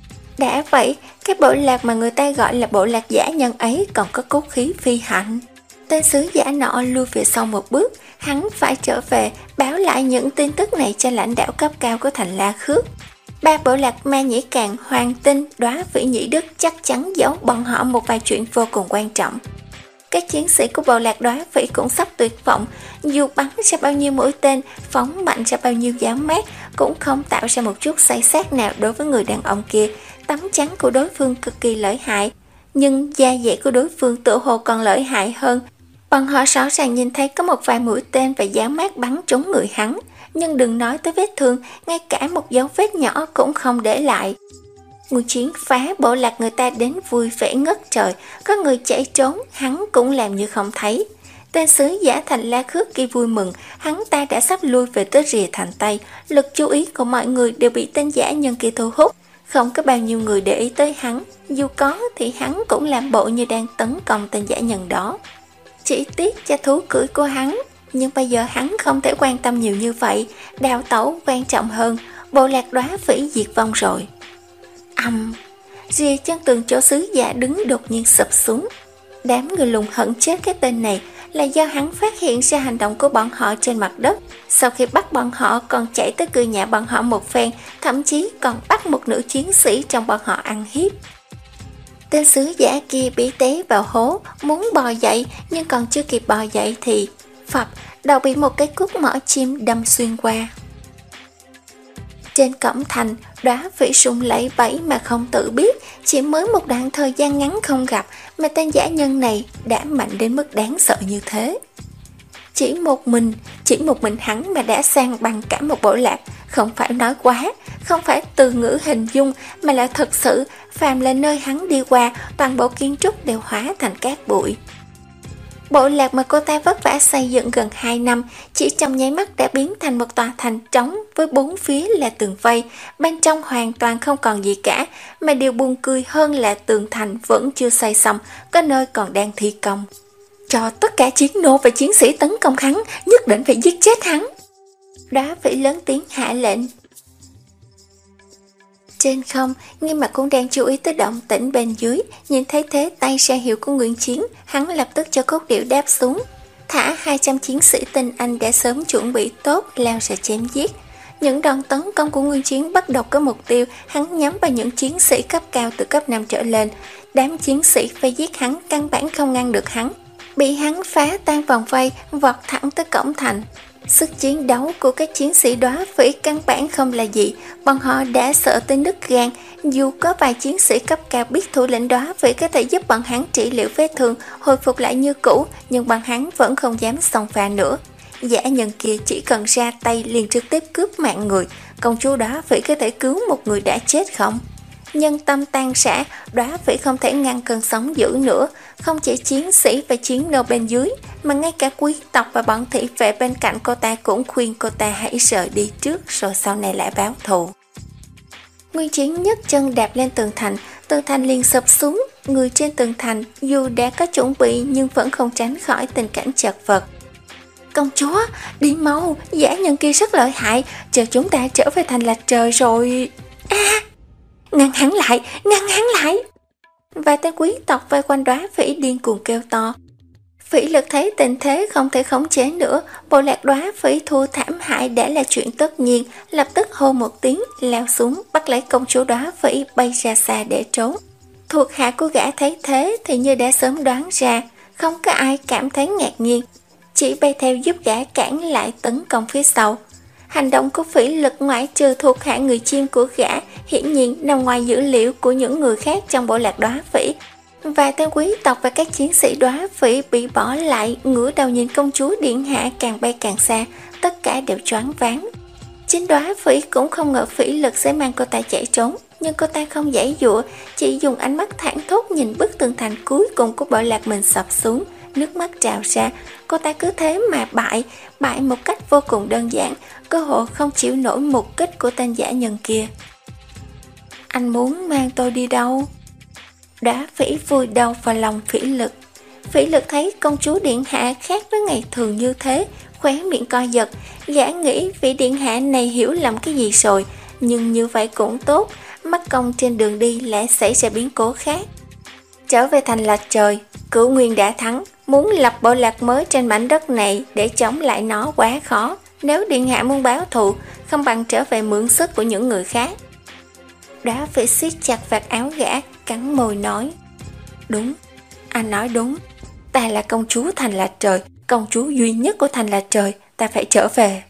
Đã vậy, cái bộ lạc mà người ta gọi là bộ lạc giả nhân ấy còn có cốt khí phi hạnh. Tên sứ giả nọ lui về sau một bước, hắn phải trở về báo lại những tin tức này cho lãnh đạo cấp cao của thành La Khước. Ba bộ lạc Ma Nhĩ Càn, Hoàng Tinh, Đóa Phỉ Nhĩ Đức chắc chắn giấu bọn họ một vài chuyện vô cùng quan trọng. Các chiến sĩ của bộ lạc Đóa Phỉ cũng sắp tuyệt vọng, dù bắn ra bao nhiêu mũi tên, phóng mạnh ra bao nhiêu giáo mát cũng không tạo ra một chút say sát nào đối với người đàn ông kia. Tấm chắn của đối phương cực kỳ lợi hại, nhưng da dẻ của đối phương tựa hồ còn lợi hại hơn. Bọn họ rõ ràng nhìn thấy có một vài mũi tên và giáo mát bắn trúng người hắn, nhưng đừng nói tới vết thương, ngay cả một dấu vết nhỏ cũng không để lại. Nguồn chiến phá bộ lạc người ta đến vui vẻ ngất trời, có người chạy trốn, hắn cũng làm như không thấy. Tên sứ giả thành La Khước kia vui mừng, hắn ta đã sắp lui về tới rìa thành Tây, lực chú ý của mọi người đều bị tên giả nhân kia thu hút. Không có bao nhiêu người để ý tới hắn, dù có thì hắn cũng làm bộ như đang tấn công tên giả nhân đó. Chỉ tiếc cho thú cưỡi của hắn, nhưng bây giờ hắn không thể quan tâm nhiều như vậy, đào tẩu quan trọng hơn, bộ lạc Đóa Phỉ diệt vong rồi. Ầm, rìa chân tường chỗ sứ giả đứng đột nhiên sụp xuống. Đám người lùng hận chết cái tên này là do hắn phát hiện ra hành động của bọn họ trên mặt đất. Sau khi bắt bọn họ còn chạy tới cười nhạo bọn họ một phen, thậm chí còn bắt một nữ chiến sĩ trong bọn họ ăn hiếp. Tên sứ giả kia bị té vào hố, muốn bò dậy nhưng còn chưa kịp bò dậy thì phập, đầu bị một cái cuốc mỏ chim đâm xuyên qua. Trên cổng thành, Đóa Phỉ sung lẫy bẫy mà không tự biết, chỉ mới một đoạn thời gian ngắn không gặp mà tên giả nhân này đã mạnh đến mức đáng sợ như thế. Chỉ một mình, chỉ một mình hắn mà đã sang bằng cả một bộ lạc, không phải nói quá, không phải từ ngữ hình dung mà là thật sự, phàm là nơi hắn đi qua, toàn bộ kiến trúc đều hóa thành cát bụi. Bộ lạc mà cô ta vất vả xây dựng gần hai năm, chỉ trong nháy mắt đã biến thành một tòa thành trống với bốn phía là tường vây, bên trong hoàn toàn không còn gì cả, mà điều buồn cười hơn là tường thành vẫn chưa xây xong, có nơi còn đang thi công. Cho tất cả chiến nô và chiến sĩ tấn công hắn, nhất định phải giết chết hắn. Đóa Phỉ lớn tiếng hạ lệnh. Trên không, Nghiêm Mặc cũng đang chú ý tới động tĩnh bên dưới, nhìn thấy thế tay ra hiệu của Nguyên Chiến, hắn lập tức cho cốt điệu đáp xuống. Thả hai trăm chiến sĩ tinh anh đã sớm chuẩn bị tốt lao ra chém giết. Những đòn tấn công của Nguyên Chiến bắt đầu có mục tiêu, hắn nhắm vào những chiến sĩ cấp cao từ cấp năm trở lên. Đám chiến sĩ phải giết hắn căn bản không ngăn được hắn, bị hắn phá tan vòng vây, vọt thẳng tới cổng thành. Sức chiến đấu của các chiến sĩ Đóa Phỉ căn bản không là gì, bọn họ đã sợ tới nứt gan. Dù có vài chiến sĩ cấp cao biết thủ lĩnh Đóa Phỉ có thể giúp bọn hắn trị liệu vết thương, hồi phục lại như cũ, nhưng bọn hắn vẫn không dám xông pha nữa. Giả nhân kia chỉ cần ra tay liền trực tiếp cướp mạng người, công chúa Đóa Phỉ có thể cứu một người đã chết không? Nhân tâm tan rã, Đóa Phỉ không thể ngăn cơn sóng dữ nữa. Không chỉ chiến sĩ và chiến nô bên dưới, mà ngay cả quý tộc và bọn thị vệ bên cạnh cô ta cũng khuyên cô ta hãy rời đi trước, rồi sau này lại báo thù. Nguyên Chiến nhấc chân đạp lên tường thành, tường thành liền sụp xuống. Người trên tường thành dù đã có chuẩn bị nhưng vẫn không tránh khỏi tình cảnh chật vật. Công chúa, đi mau, giả nhân kia rất lợi hại, chờ chúng ta trở về thành là trời rồi. A à, ngăn hắn lại, ngăn hắn lại. Vài tên quý tộc vây quanh Đóa Phỉ điên cuồng kêu to. Phỉ Lực thấy tình thế không thể khống chế nữa, bộ lạc Đóa Phỉ thua thảm hại đã là chuyện tất nhiên, lập tức hô một tiếng, leo xuống, bắt lấy công chúa Đóa Phỉ bay ra xa để trốn. Thuộc hạ của gã thấy thế thì như đã sớm đoán ra, không có ai cảm thấy ngạc nhiên, chỉ bay theo giúp gã cản lại tấn công phía sau. Hành động của Phỉ Lực ngoại trừ thuộc hạ người chiêm của gã, hiển nhiên nằm ngoài dữ liệu của những người khác trong bộ lạc Đóa Phỉ. Và tên quý tộc và các chiến sĩ Đóa Phỉ bị bỏ lại, ngửa đầu nhìn công chúa điện hạ càng bay càng xa, tất cả đều choáng váng. Chính Đóa Phỉ cũng không ngờ Phỉ Lực sẽ mang cô ta chạy trốn, nhưng cô ta không giãy giụa, chỉ dùng ánh mắt thẳng thốt nhìn bức tường thành cuối cùng của bộ lạc mình sập xuống, nước mắt trào ra. Cô ta cứ thế mà bại, bại một cách vô cùng đơn giản, cơ hội không chịu nổi mục kích của tên dã nhân kia. Anh muốn mang tôi đi đâu? Đóa Phỉ vùi đầu vào lòng Phỉ Lực. Phỉ Lực thấy công chúa điện hạ khác với ngày thường như thế, khóe miệng co giật. Gã nghĩ vị điện hạ này hiểu lầm cái gì rồi, nhưng như vậy cũng tốt, mất công trên đường đi lại xảy ra biến cố khác. Trở về thành Lạch Trời, Cửu Nguyên đã thắng, muốn lập bộ lạc mới trên mảnh đất này để chống lại nó quá khó. Nếu điện hạ muốn báo thù, không bằng trở về mượn sức của những người khác. Đóa Phỉ siết chặt vạt áo gã, cắn môi nói: Đúng, anh nói đúng, ta là công chúa thành Lạch Trời, công chúa duy nhất của thành Lạch Trời, ta phải trở về.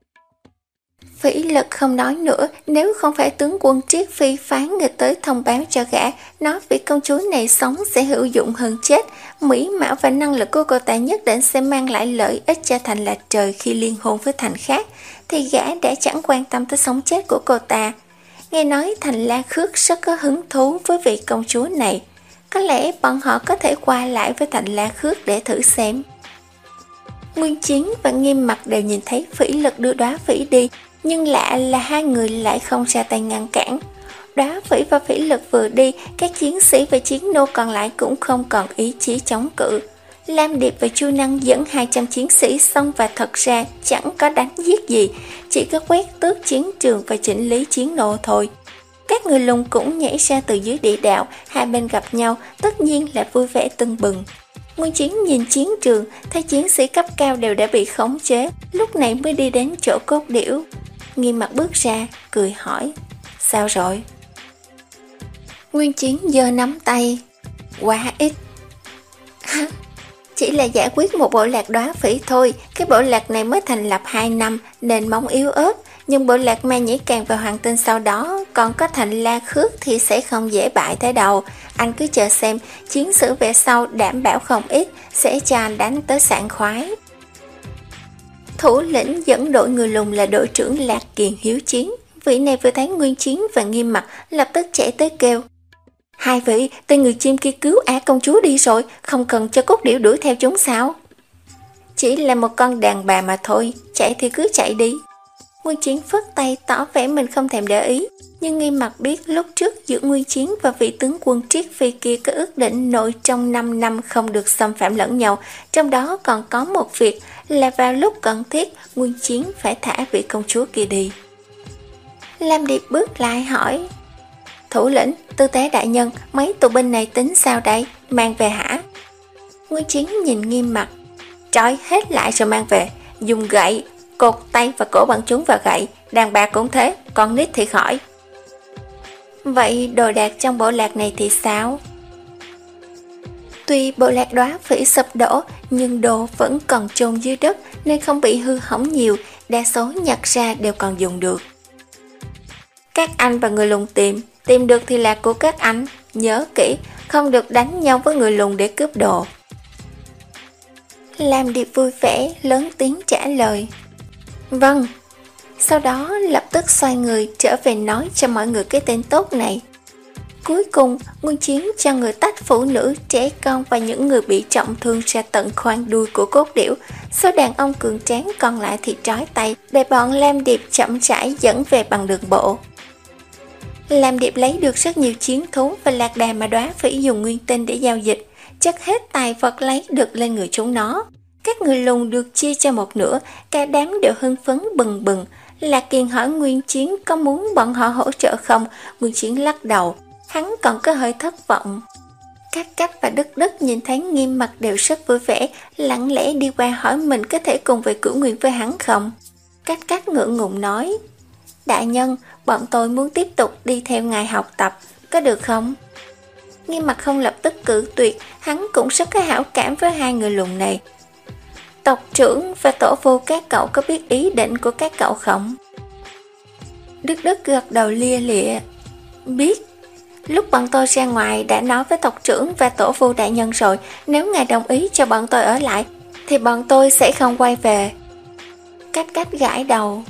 Phỉ Lực không nói nữa, nếu không phải tướng quân Triết Phi phán người tới thông báo cho gã, nói vị công chúa này sống sẽ hữu dụng hơn chết, mỹ mạo và năng lực của cô ta nhất định sẽ mang lại lợi ích cho thành Lạch Trời khi liên hôn với thành khác, thì gã đã chẳng quan tâm tới sống chết của cô ta. Nghe nói thành La Khước rất có hứng thú với vị công chúa này, có lẽ bọn họ có thể qua lại với thành La Khước để thử xem. Nguyên Chiến và Nghiêm Mặc đều nhìn thấy Phỉ Lực đưa Đóa Phỉ đi, nhưng lạ là hai người lại không ra tay ngăn cản. Đóa Phỉ và Phỉ Lực vừa đi, các chiến sĩ và chiến nô còn lại cũng không còn ý chí chống cự. Lam Điệp và Chu Năng dẫn hai trăm chiến sĩ xông và thật ra chẳng có đánh giết gì, chỉ có quét tước chiến trường và chỉnh lý chiến nô thôi. Các người lùn cũng nhảy ra từ dưới địa đạo, hai bên gặp nhau, tất nhiên là vui vẻ tưng bừng. Nguyên Chiến nhìn chiến trường, thấy chiến sĩ cấp cao đều đã bị khống chế, lúc này mới đi đến chỗ cốt điểu. Nghiêm Mặc bước ra, cười hỏi: Sao rồi? Nguyên Chiến giơ nắm tay: Quá ít. Chỉ là giải quyết một bộ lạc Đóa Phỉ thôi, cái bộ lạc này mới thành lập hai năm nên móng yếu ớt, nhưng bộ lạc Ma Nhĩ Càng và Hoàng Tinh sau đó còn có thành La Khước thì sẽ không dễ bại thế đâu. Anh cứ chờ xem, chiến sử về sau đảm bảo không ít, sẽ cho anh đánh tới sảng khoái. Thủ lĩnh dẫn đội người lùn là đội trưởng Lạc Kiền Hiếu Chiến. Vị này vừa thấy Nguyên Chiến và Nghiêm Mặc lập tức chạy tới kêu: Hai vị, tên người chim kia cứu Á công chúa đi rồi, không cần cho cốt điểu đuổi theo chúng sao? Chỉ là một con đàn bà mà thôi, chạy thì cứ chạy đi. Nguyên Chiến phất tay tỏ vẻ mình không thèm để ý, nhưng Nghiêm Mặc biết lúc trước giữa Nguyên Chiến và vị tướng quân Triết Phi kia có ước định nội trong năm năm không được xâm phạm lẫn nhau, trong đó còn có một việc là vào lúc cần thiết Nguyên Chiến phải thả vị công chúa kia đi. Lam Điệp bước lại hỏi: Thủ lĩnh, tư tế đại nhân, mấy tù binh này tính sao đây, mang về hả? Nguyên Chiến nhìn Nghiêm Mặc: Trói hết lại rồi mang về, dùng gậy cột tay và cổ bọn chúng vào gậy, đàn bà cũng thế, con nít thì khỏi. Vậy đồ đạc trong bộ lạc này thì sao? Tuy bộ lạc Đóa Phỉ sụp đổ, nhưng đồ vẫn còn chôn dưới đất nên không bị hư hỏng nhiều, đa số nhặt ra đều còn dùng được. Các anh và người lùn tìm, tìm được thì là của các anh, nhớ kỹ, không được đánh nhau với người lùn để cướp đồ. Lam Điệp vui vẻ, lớn tiếng trả lời: Vâng. Sau đó lập tức xoay người trở về nói cho mọi người cái tên tốt này. Cuối cùng, Nguyên Chiến cho người tách phụ nữ, trẻ con và những người bị trọng thương ra tận khoang đuôi của cốt điểu. Số đàn ông cường tráng còn lại thì trói tay, để bọn Lam Điệp chậm rãi dẫn về bằng đường bộ. Lam Điệp lấy được rất nhiều chiến thú và lạc đà mà Đóa Phỉ dùng nguyên tinh để giao dịch, chất hết tài vật lấy được lên người chúng nó. Các người lùn được chia cho một nửa, cả đám đều hưng phấn bừng bừng. Lạc Kiền hỏi Nguyên Chiến có muốn bọn họ hỗ trợ không, Nguyên Chiến lắc đầu, hắn còn có hơi thất vọng. Cách Cách và Đức Đức nhìn thấy Nghiêm Mặc đều rất vui vẻ, lặng lẽ đi qua hỏi mình có thể cùng về Cửu Nguyên với hắn không. Cách Cách ngượng ngùng nói, đại nhân, bọn tôi muốn tiếp tục đi theo ngài học tập, có được không? Nghiêm Mặc không lập tức cự tuyệt, hắn cũng rất có hảo cảm với hai người lùn này. Tộc trưởng và tổ phu các cậu có biết ý định của các cậu không? Đức Đức gật đầu lia lịa, biết. Lúc bọn tôi ra ngoài đã nói với tộc trưởng và tổ phu đại nhân rồi, nếu ngài đồng ý cho bọn tôi ở lại thì bọn tôi sẽ không quay về. Cách Cách gãi đầu,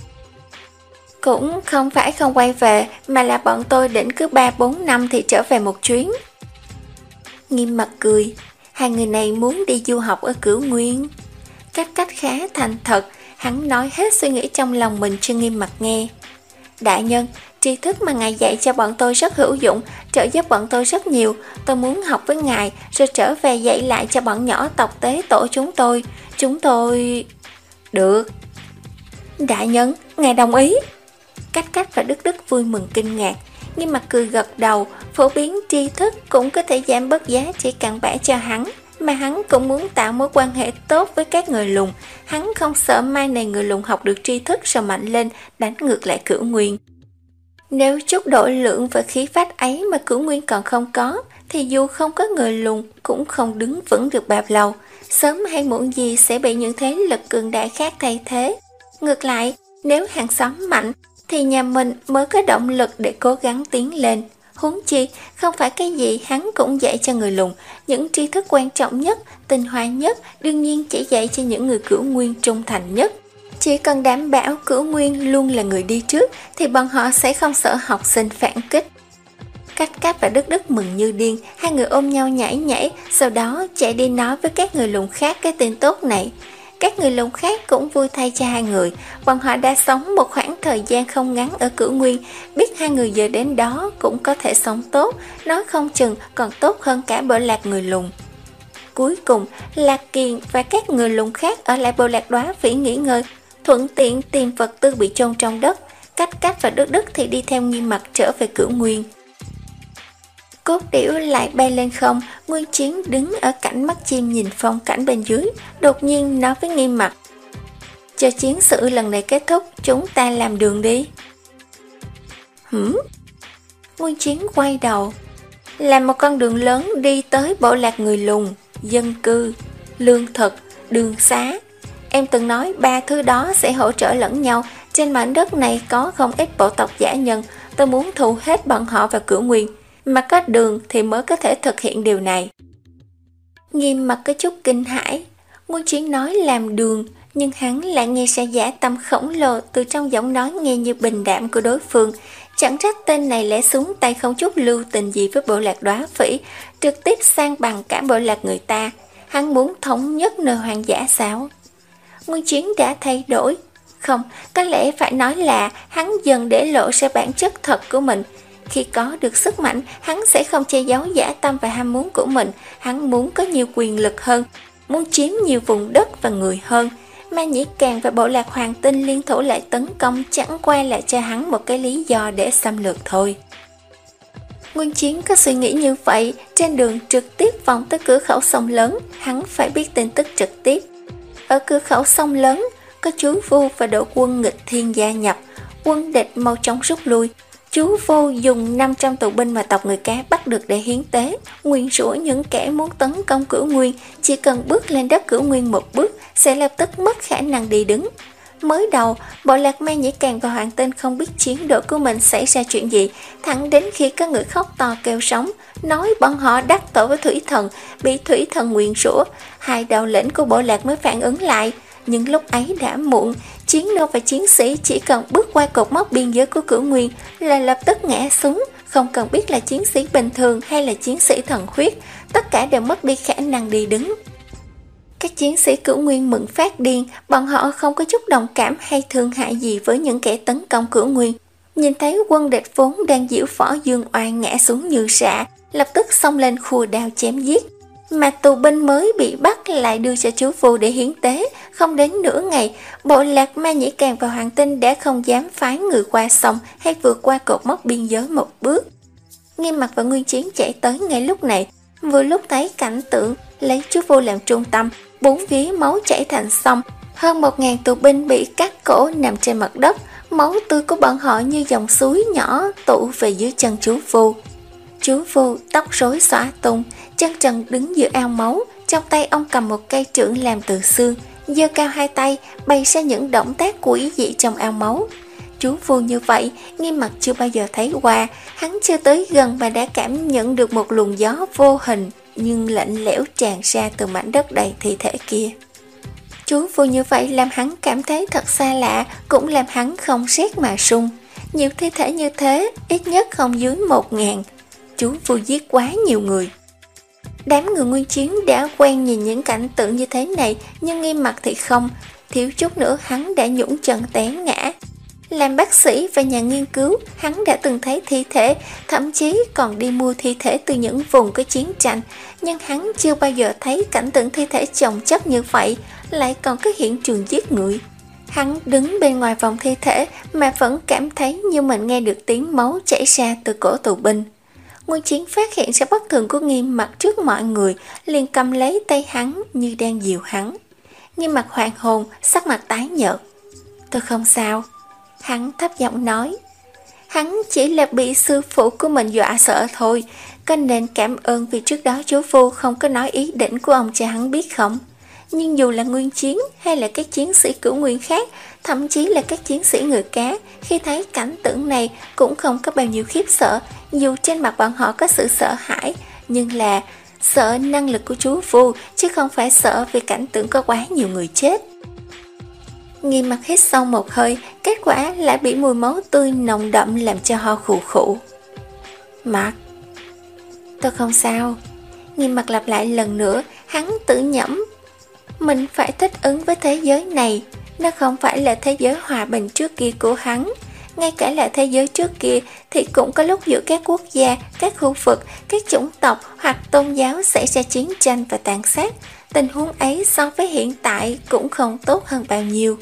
cũng không phải không quay về, mà là bọn tôi định cứ ba bốn năm thì trở về một chuyến. Nghiêm Mặc cười, hai người này muốn đi du học ở Cửu Nguyên. Cách Cách khá thành thật, hắn nói hết suy nghĩ trong lòng mình cho Nghiêm Mặc nghe. Đại nhân, tri thức mà ngài dạy cho bọn tôi rất hữu dụng, trợ giúp bọn tôi rất nhiều. Tôi muốn học với ngài, rồi trở về dạy lại cho bọn nhỏ tộc tế tổ chúng tôi. Chúng tôi... Được. Đại nhân, ngài đồng ý. Cách Cách và Đức Đức vui mừng kinh ngạc. Nghiêm Mặc cười gật đầu, phổ biến tri thức cũng có thể giảm bớt giá trị cặn bã cho hắn. Mà hắn cũng muốn tạo mối quan hệ tốt với các người lùn. Hắn không sợ mai này người lùn học được tri thức rồi mạnh lên, đánh ngược lại Cửu Nguyên. Nếu chút độ lượng và khí phách ấy mà Cửu Nguyên còn không có, thì dù không có người lùn cũng không đứng vững được bao lâu. Sớm hay muộn gì sẽ bị những thế lực cường đại khác thay thế. Ngược lại, nếu hàng xóm mạnh, thì nhà mình mới có động lực để cố gắng tiến lên. Huống chi, không phải cái gì hắn cũng dạy cho người lùn. Những tri thức quan trọng nhất, tinh hoa nhất, đương nhiên chỉ dạy cho những người Cửu Nguyên trung thành nhất. Chỉ cần đảm bảo Cửu Nguyên luôn là người đi trước, thì bọn họ sẽ không sợ học sinh phản kích. Cách Cách và Đức Đức mừng như điên, hai người ôm nhau nhảy nhảy, sau đó chạy đi nói với các người lùn khác cái tin tốt này. Các người lùn khác cũng vui thay cho hai người, bọn họ đã sống một khoảng thời gian không ngắn ở Cửu Nguyên, biết hai người giờ đến đó cũng có thể sống tốt, nói không chừng còn tốt hơn cả bộ lạc người lùn. Cuối cùng, Lạc Kiền và các người lùn khác ở lại bộ lạc Đóa Phỉ nghỉ ngơi, thuận tiện tìm vật tư bị chôn trong đất. Cách Cách và Đức Đức thì đi theo Nghiêm Mặc trở về Cửu Nguyên. Cốt điểu lại bay lên không, Nguyên Chiến đứng ở cảnh mắt chim nhìn phong cảnh bên dưới, đột nhiên nói với Nghiêm Mặc, cho chiến sự lần này kết thúc, chúng ta làm đường đi. Hửm? Nguyên Chiến quay đầu, làm một con đường lớn đi tới bộ lạc người lùn, dân cư, lương thực, đường xá. Em từng nói ba thứ đó sẽ hỗ trợ lẫn nhau. Trên mảnh đất này có không ít bộ tộc dã nhân, tôi muốn thu hết bọn họ vào Cửu Nguyên, mà có đường thì mới có thể thực hiện điều này. Nghiêm Mặc có chút kinh hãi. Nguyên Chiến nói làm đường, nhưng hắn lại nghe ra dã tâm khổng lồ từ trong giọng nói nghe như bình đạm của đối phương. Chẳng trách tên này lẽ xuống tay không chút lưu tình gì với bộ lạc Đóa Phỉ, trực tiếp sang bằng cả bộ lạc người ta. Hắn muốn thống nhất nơi hoang dã sao? Nguyên Chiến đã thay đổi. Không, có lẽ phải nói là hắn dần để lộ ra bản chất thật của mình. Khi có được sức mạnh, hắn sẽ không che giấu dã tâm và ham muốn của mình. Hắn muốn có nhiều quyền lực hơn, muốn chiếm nhiều vùng đất và người hơn. Mà Nhĩ Càn và bộ lạc Hoàng Tinh liên thủ lại tấn công chẳng qua là cho hắn một cái lý do để xâm lược thôi. Nguyên Chiến có suy nghĩ như vậy, trên đường trực tiếp vòng tới cửa khẩu sông lớn, hắn phải biết tin tức trực tiếp. Ở cửa khẩu sông lớn, có chú Vu và đội quân nghịch thiên gia nhập, quân địch mau chóng rút lui. Chú Vu dùng năm trăm tù binh mà tộc người cá bắt được để hiến tế, nguyền rủa những kẻ muốn tấn công Cửu Nguyên, chỉ cần bước lên đất Cửu Nguyên một bước sẽ lập tức mất khả năng đi đứng. Mới đầu, bộ lạc Ma Nhĩ Càn và Hoàng Tinh không biết chiến đội của mình xảy ra chuyện gì, thẳng đến khi có người khóc to kêu sóng, nói bọn họ đắc tội với Thủy Thần, bị Thủy Thần nguyền rủa, hai đầu lĩnh của bộ lạc mới phản ứng lại. Nhưng lúc ấy đã muộn, chiến đấu và chiến sĩ chỉ cần bước qua cột mốc biên giới của Cửu Nguyên là lập tức ngã xuống, không cần biết là chiến sĩ bình thường hay là chiến sĩ thần huyết, tất cả đều mất đi khả năng đi đứng. Các chiến sĩ Cửu Nguyên mừng phát điên, bọn họ không có chút đồng cảm hay thương hại gì với những kẻ tấn công Cửu Nguyên. Nhìn thấy quân địch vốn đang diễu võ dương oai ngã xuống như rạ, lập tức xông lên khua đao chém giết. Mà tù binh mới bị bắt lại đưa cho chú Vu để hiến tế. Không đến nửa ngày, bộ lạc Ma Nhĩ Càn và Hoàng Tinh đã không dám phái người qua sông hay vượt qua cột mốc biên giới một bước. Nghiêm Mặc và Nguyên Chiến chạy tới ngay lúc này. Vừa lúc thấy cảnh tượng lấy chú Vu làm trung tâm, bốn phía máu chảy thành sông, hơn một ngàn tù binh bị cắt cổ nằm trên mặt đất, máu tươi của bọn họ như dòng suối nhỏ tụ về dưới chân chú Vu. Chú Vu tóc rối xõa tung, chân trần đứng giữa ao máu, trong tay ông cầm một cây trượng làm từ xương, giơ cao hai tay bày ra những động tác quỷ dị trong ao máu. Chú Vu như vậy, Nghiêm Mặc chưa bao giờ thấy qua, hắn chưa tới gần mà đã cảm nhận được một luồng gió vô hình nhưng lạnh lẽo tràn ra từ mảnh đất đầy thi thể kia. Chú Vu như vậy làm hắn cảm thấy thật xa lạ, cũng làm hắn không rét mà run. Nhiều thi thể như thế, ít nhất không dưới một ngàn. Chú Vu giết quá nhiều người. Đám người Nguyên Chiến đã quen nhìn những cảnh tượng như thế này, nhưng Nghiêm Mặc thì không. Thiếu chút nữa hắn đã nhũn chân té ngã. Làm bác sĩ và nhà nghiên cứu, hắn đã từng thấy thi thể, thậm chí còn đi mua thi thể từ những vùng có chiến tranh, nhưng hắn chưa bao giờ thấy cảnh tượng thi thể chồng chất như vậy, lại còn có hiện trường giết người. Hắn đứng bên ngoài vòng thi thể mà vẫn cảm thấy như mình nghe được tiếng máu chảy ra từ cổ tù binh. Nguyên Chiến phát hiện ra bất thường của Nghiêm Mặc trước mọi người, liền cầm lấy tay hắn như đang dìu hắn. Nghiêm Mặc hoàng hồn, sắc mặt tái nhợt. Tôi không sao. Hắn thấp giọng nói. Hắn chỉ là bị sư phụ của mình dọa sợ thôi, có nên cảm ơn vì trước đó chú Vu không có nói ý định của ông cho hắn biết không? Nhưng dù là Nguyên Chiến hay là các chiến sĩ cửu nguyên khác, thậm chí là các chiến sĩ người cá, khi thấy cảnh tượng này cũng không có bao nhiêu khiếp sợ, dù trên mặt bọn họ có sự sợ hãi, nhưng là sợ năng lực của chú Vu, chứ không phải sợ vì cảnh tượng có quá nhiều người chết. Nghiêm Mặc hít sâu một hơi, kết quả lại bị mùi máu tươi nồng đậm làm cho ho khụ khụ. Mặc, tôi không sao. Nghiêm Mặc lặp lại lần nữa, hắn tự nhẩm. Mình phải thích ứng với thế giới này, nó không phải là thế giới hòa bình trước kia của hắn. Ngay cả là thế giới trước kia thì cũng có lúc giữa các quốc gia, các khu vực, các chủng tộc hoặc tôn giáo xảy ra chiến tranh và tàn sát. Tình huống ấy so với hiện tại cũng không tốt hơn bao nhiêu.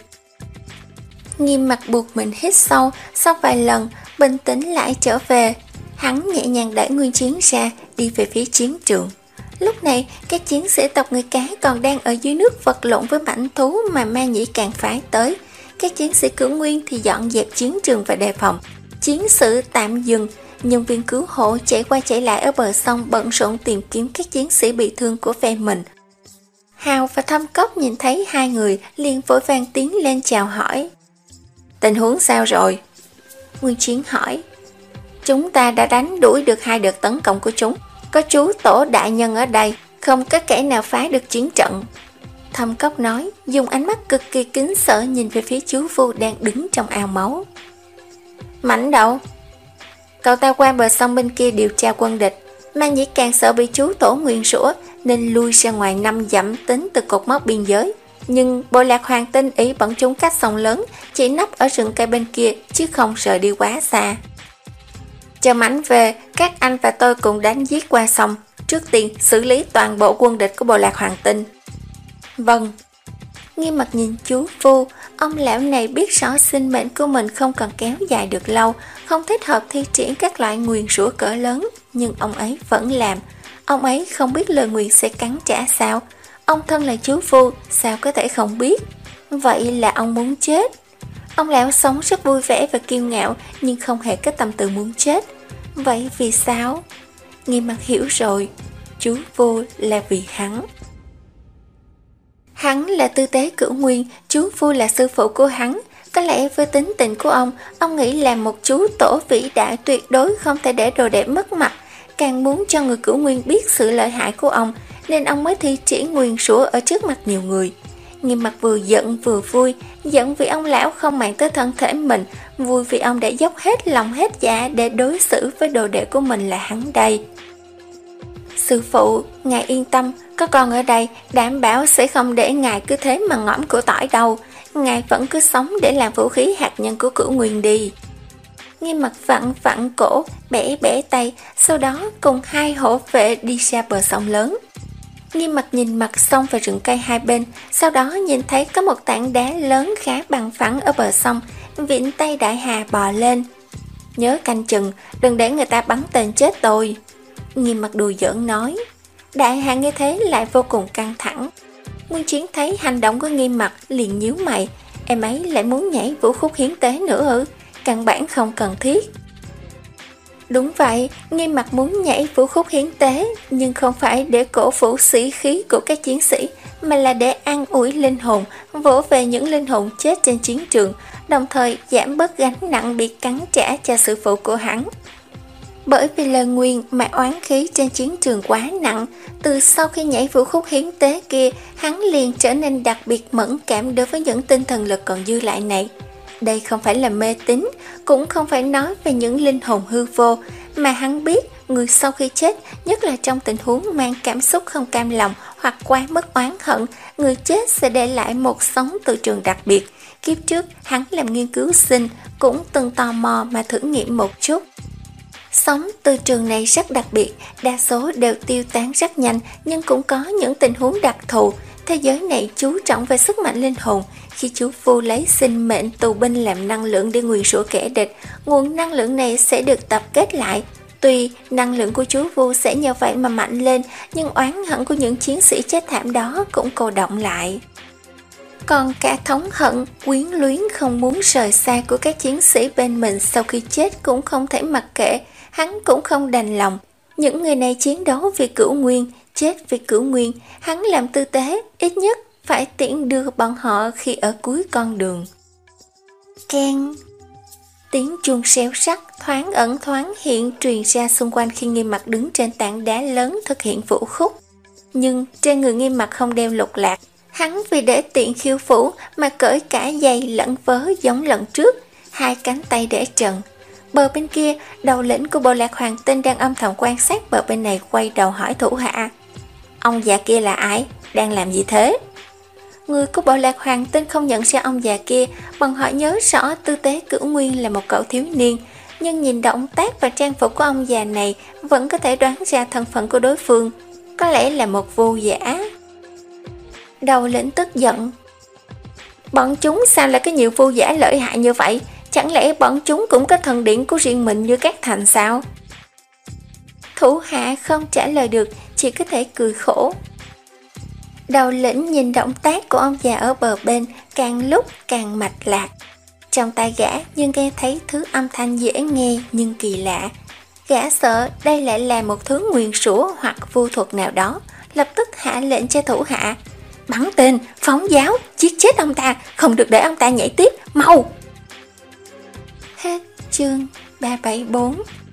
Nghiêm Mặc buộc mình hít sâu, sau vài lần, bình tĩnh lại trở về. Hắn nhẹ nhàng đẩy Nguyên Chiến ra, đi về phía chiến trường. Lúc này, các chiến sĩ tộc người cá còn đang ở dưới nước vật lộn với mãnh thú mà Ma Nhĩ Càng phái tới. Các chiến sĩ cửu nguyên thì dọn dẹp chiến trường và đề phòng. Chiến sự tạm dừng, nhân viên cứu hộ chạy qua chạy lại ở bờ sông bận rộn tìm kiếm các chiến sĩ bị thương của phe mình. Hào và Thâm Cốc nhìn thấy hai người liền vội vàng tiến lên chào hỏi. Tình huống sao rồi? Nguyên Chiến hỏi. Chúng ta đã đánh đuổi được hai đợt tấn công của chúng. Có chú tổ đại nhân ở đây, không có kẻ nào phá được chiến trận. Thâm Cốc nói, dùng ánh mắt cực kỳ kính sợ nhìn về phía chú Vu đang đứng trong ao máu. Mảnh đâu? Cậu ta qua bờ sông bên kia điều tra quân địch. Ma Nhĩ Càng sợ bị chú tổ nguyền rủa nên lui ra ngoài năm dặm tính từ cột mốc biên giới. Nhưng bộ lạc Hoàng Tinh ý bọn chúng cách sông lớn, chỉ nấp ở rừng cây bên kia chứ không rời đi quá xa. Chờ Mảnh về, các anh và tôi cùng đánh giết qua sông. Trước tiên xử lý toàn bộ quân địch của bộ lạc Hoàng Tinh. Vâng. Nghiêm Mặc nhìn chú Vu, ông lão này biết rõ sinh mệnh của mình không còn kéo dài được lâu, không thích hợp thi triển các loại nguyền rủa cỡ lớn, nhưng ông ấy vẫn làm. Ông ấy không biết lời nguyền sẽ cắn trả sao. Ông thân là chú Vu, sao có thể không biết? Vậy là ông muốn chết. Ông lão sống rất vui vẻ và kiêu ngạo, nhưng không hề có tâm tư muốn chết. Vậy vì sao? Nghiêm Mặc hiểu rồi, chú Vu là vì hắn. Hắn là tư tế cửu nguyên, chú Vu là sư phụ của hắn. Có lẽ với tính tình của ông, ông nghĩ làm một chú tổ vĩ đại tuyệt đối không thể để đồ đệ mất mặt, càng muốn cho người cửu nguyên biết sự lợi hại của ông, nên ông mới thi triển nguyền rủa ở trước mặt nhiều người. Nghiêm Mặc vừa giận vừa vui, giận vì ông lão không màng tới thân thể mình, vui vì ông đã dốc hết lòng hết dạ để đối xử với đồ đệ của mình là hắn đây. Sư phụ, ngài yên tâm, có con ở đây, đảm bảo sẽ không để ngài cứ thế mà ngõm củ tỏi đâu. Ngài vẫn cứ sống để làm vũ khí hạt nhân của cửu nguyên đi. Nghiêm Mặc vặn vặn cổ, bẻ bẻ tay, sau đó cùng hai hộ vệ đi ra bờ sông lớn. Nghiêm Mặc nhìn mặt sông và rừng cây hai bên, sau đó nhìn thấy có một tảng đá lớn khá bằng phẳng ở bờ sông, vịn tay đại hà bò lên. Nhớ canh chừng, đừng để người ta bắn tên chết tôi. Nghiêm Mặc đùa giỡn nói. Đại hạ nghe thế lại vô cùng căng thẳng. Nguyên Chiến thấy hành động của Nghiêm Mặc liền nhíu mày, em ấy lại muốn nhảy vũ khúc hiến tế nữa ư? Căn bản không cần thiết. Đúng vậy, Nghiêm Mặc muốn nhảy vũ khúc hiến tế, nhưng không phải để cổ vũ sĩ khí của các chiến sĩ, mà là để an ủi linh hồn, vỗ về những linh hồn chết trên chiến trường, đồng thời giảm bớt gánh nặng bị cắn trả cho sư phụ của hắn. Bởi vì lời nguyền mà oán khí trên chiến trường quá nặng, từ sau khi nhảy vũ khúc hiến tế kia, hắn liền trở nên đặc biệt mẫn cảm đối với những tinh thần lực còn dư lại này. Đây không phải là mê tín, cũng không phải nói về những linh hồn hư vô, mà hắn biết người sau khi chết, nhất là trong tình huống mang cảm xúc không cam lòng hoặc quá mất oán hận, người chết sẽ để lại một sống từ trường đặc biệt. Kiếp trước hắn làm nghiên cứu sinh, cũng từng tò mò mà thử nghiệm một chút. Sống từ trường này rất đặc biệt, đa số đều tiêu tán rất nhanh, nhưng cũng có những tình huống đặc thù. Thế giới này chú trọng về sức mạnh linh hồn. Khi chú Phu lấy sinh mệnh tù binh làm năng lượng để nguyền rủa kẻ địch, nguồn năng lượng này sẽ được tập kết lại. Tuy năng lượng của chú Vu sẽ nhờ vậy mà mạnh lên, nhưng oán hận của những chiến sĩ chết thảm đó cũng cô động lại. Còn cả thống hận, quyến luyến không muốn rời xa của các chiến sĩ bên mình sau khi chết cũng không thể mặc kệ, hắn cũng không đành lòng. Những người này chiến đấu vì cửu nguyên, chết vì cửu nguyên, hắn làm tư tế, ít nhất phải tiễn đưa bọn họ khi ở cuối con đường. Keng! Tiếng chuông xéo sắc thoáng ẩn thoáng hiện truyền ra xung quanh khi Nghiêm Mặc đứng trên tảng đá lớn thực hiện vũ khúc. Nhưng trên người Nghiêm Mặc không đeo lục lạc, hắn vì để tiện khiêu vũ mà cởi cả giày lẫn vớ giống lần trước, hai cánh tay để trần. Bờ bên kia, đầu lĩnh của bộ lạc Hoàng Tinh đang âm thầm quan sát bờ bên này quay đầu hỏi thủ hạ: ông già kia là ai? Đang làm gì thế? Người của bộ lạc Hoàng Tinh không nhận ra ông già kia, bằng họ nhớ rõ tư tế cửu nguyên là một cậu thiếu niên, nhưng nhìn động tác và trang phục của ông già này vẫn có thể đoán ra thân phận của đối phương, có lẽ là một vu giả. Đầu lĩnh tức giận: bọn chúng sao lại có nhiều vu giả lợi hại như vậy? Chẳng lẽ bọn chúng cũng có thần điện của riêng mình như các thành sao? Thủ hạ không trả lời được, chỉ có thể cười khổ. Đầu lĩnh nhìn động tác của ông già ở bờ bên càng lúc càng mạch lạc. Trong tai gã nhưng nghe thấy thứ âm thanh dễ nghe nhưng kỳ lạ. Gã sợ đây lại là một thứ nguyền rủa hoặc vu thuật nào đó, lập tức hạ lệnh cho thủ hạ: bắn tên, phóng giáo, giết chết ông ta, không được để ông ta nhảy tiếp, mau! Hết chương ba trăm bảy mươi bốn.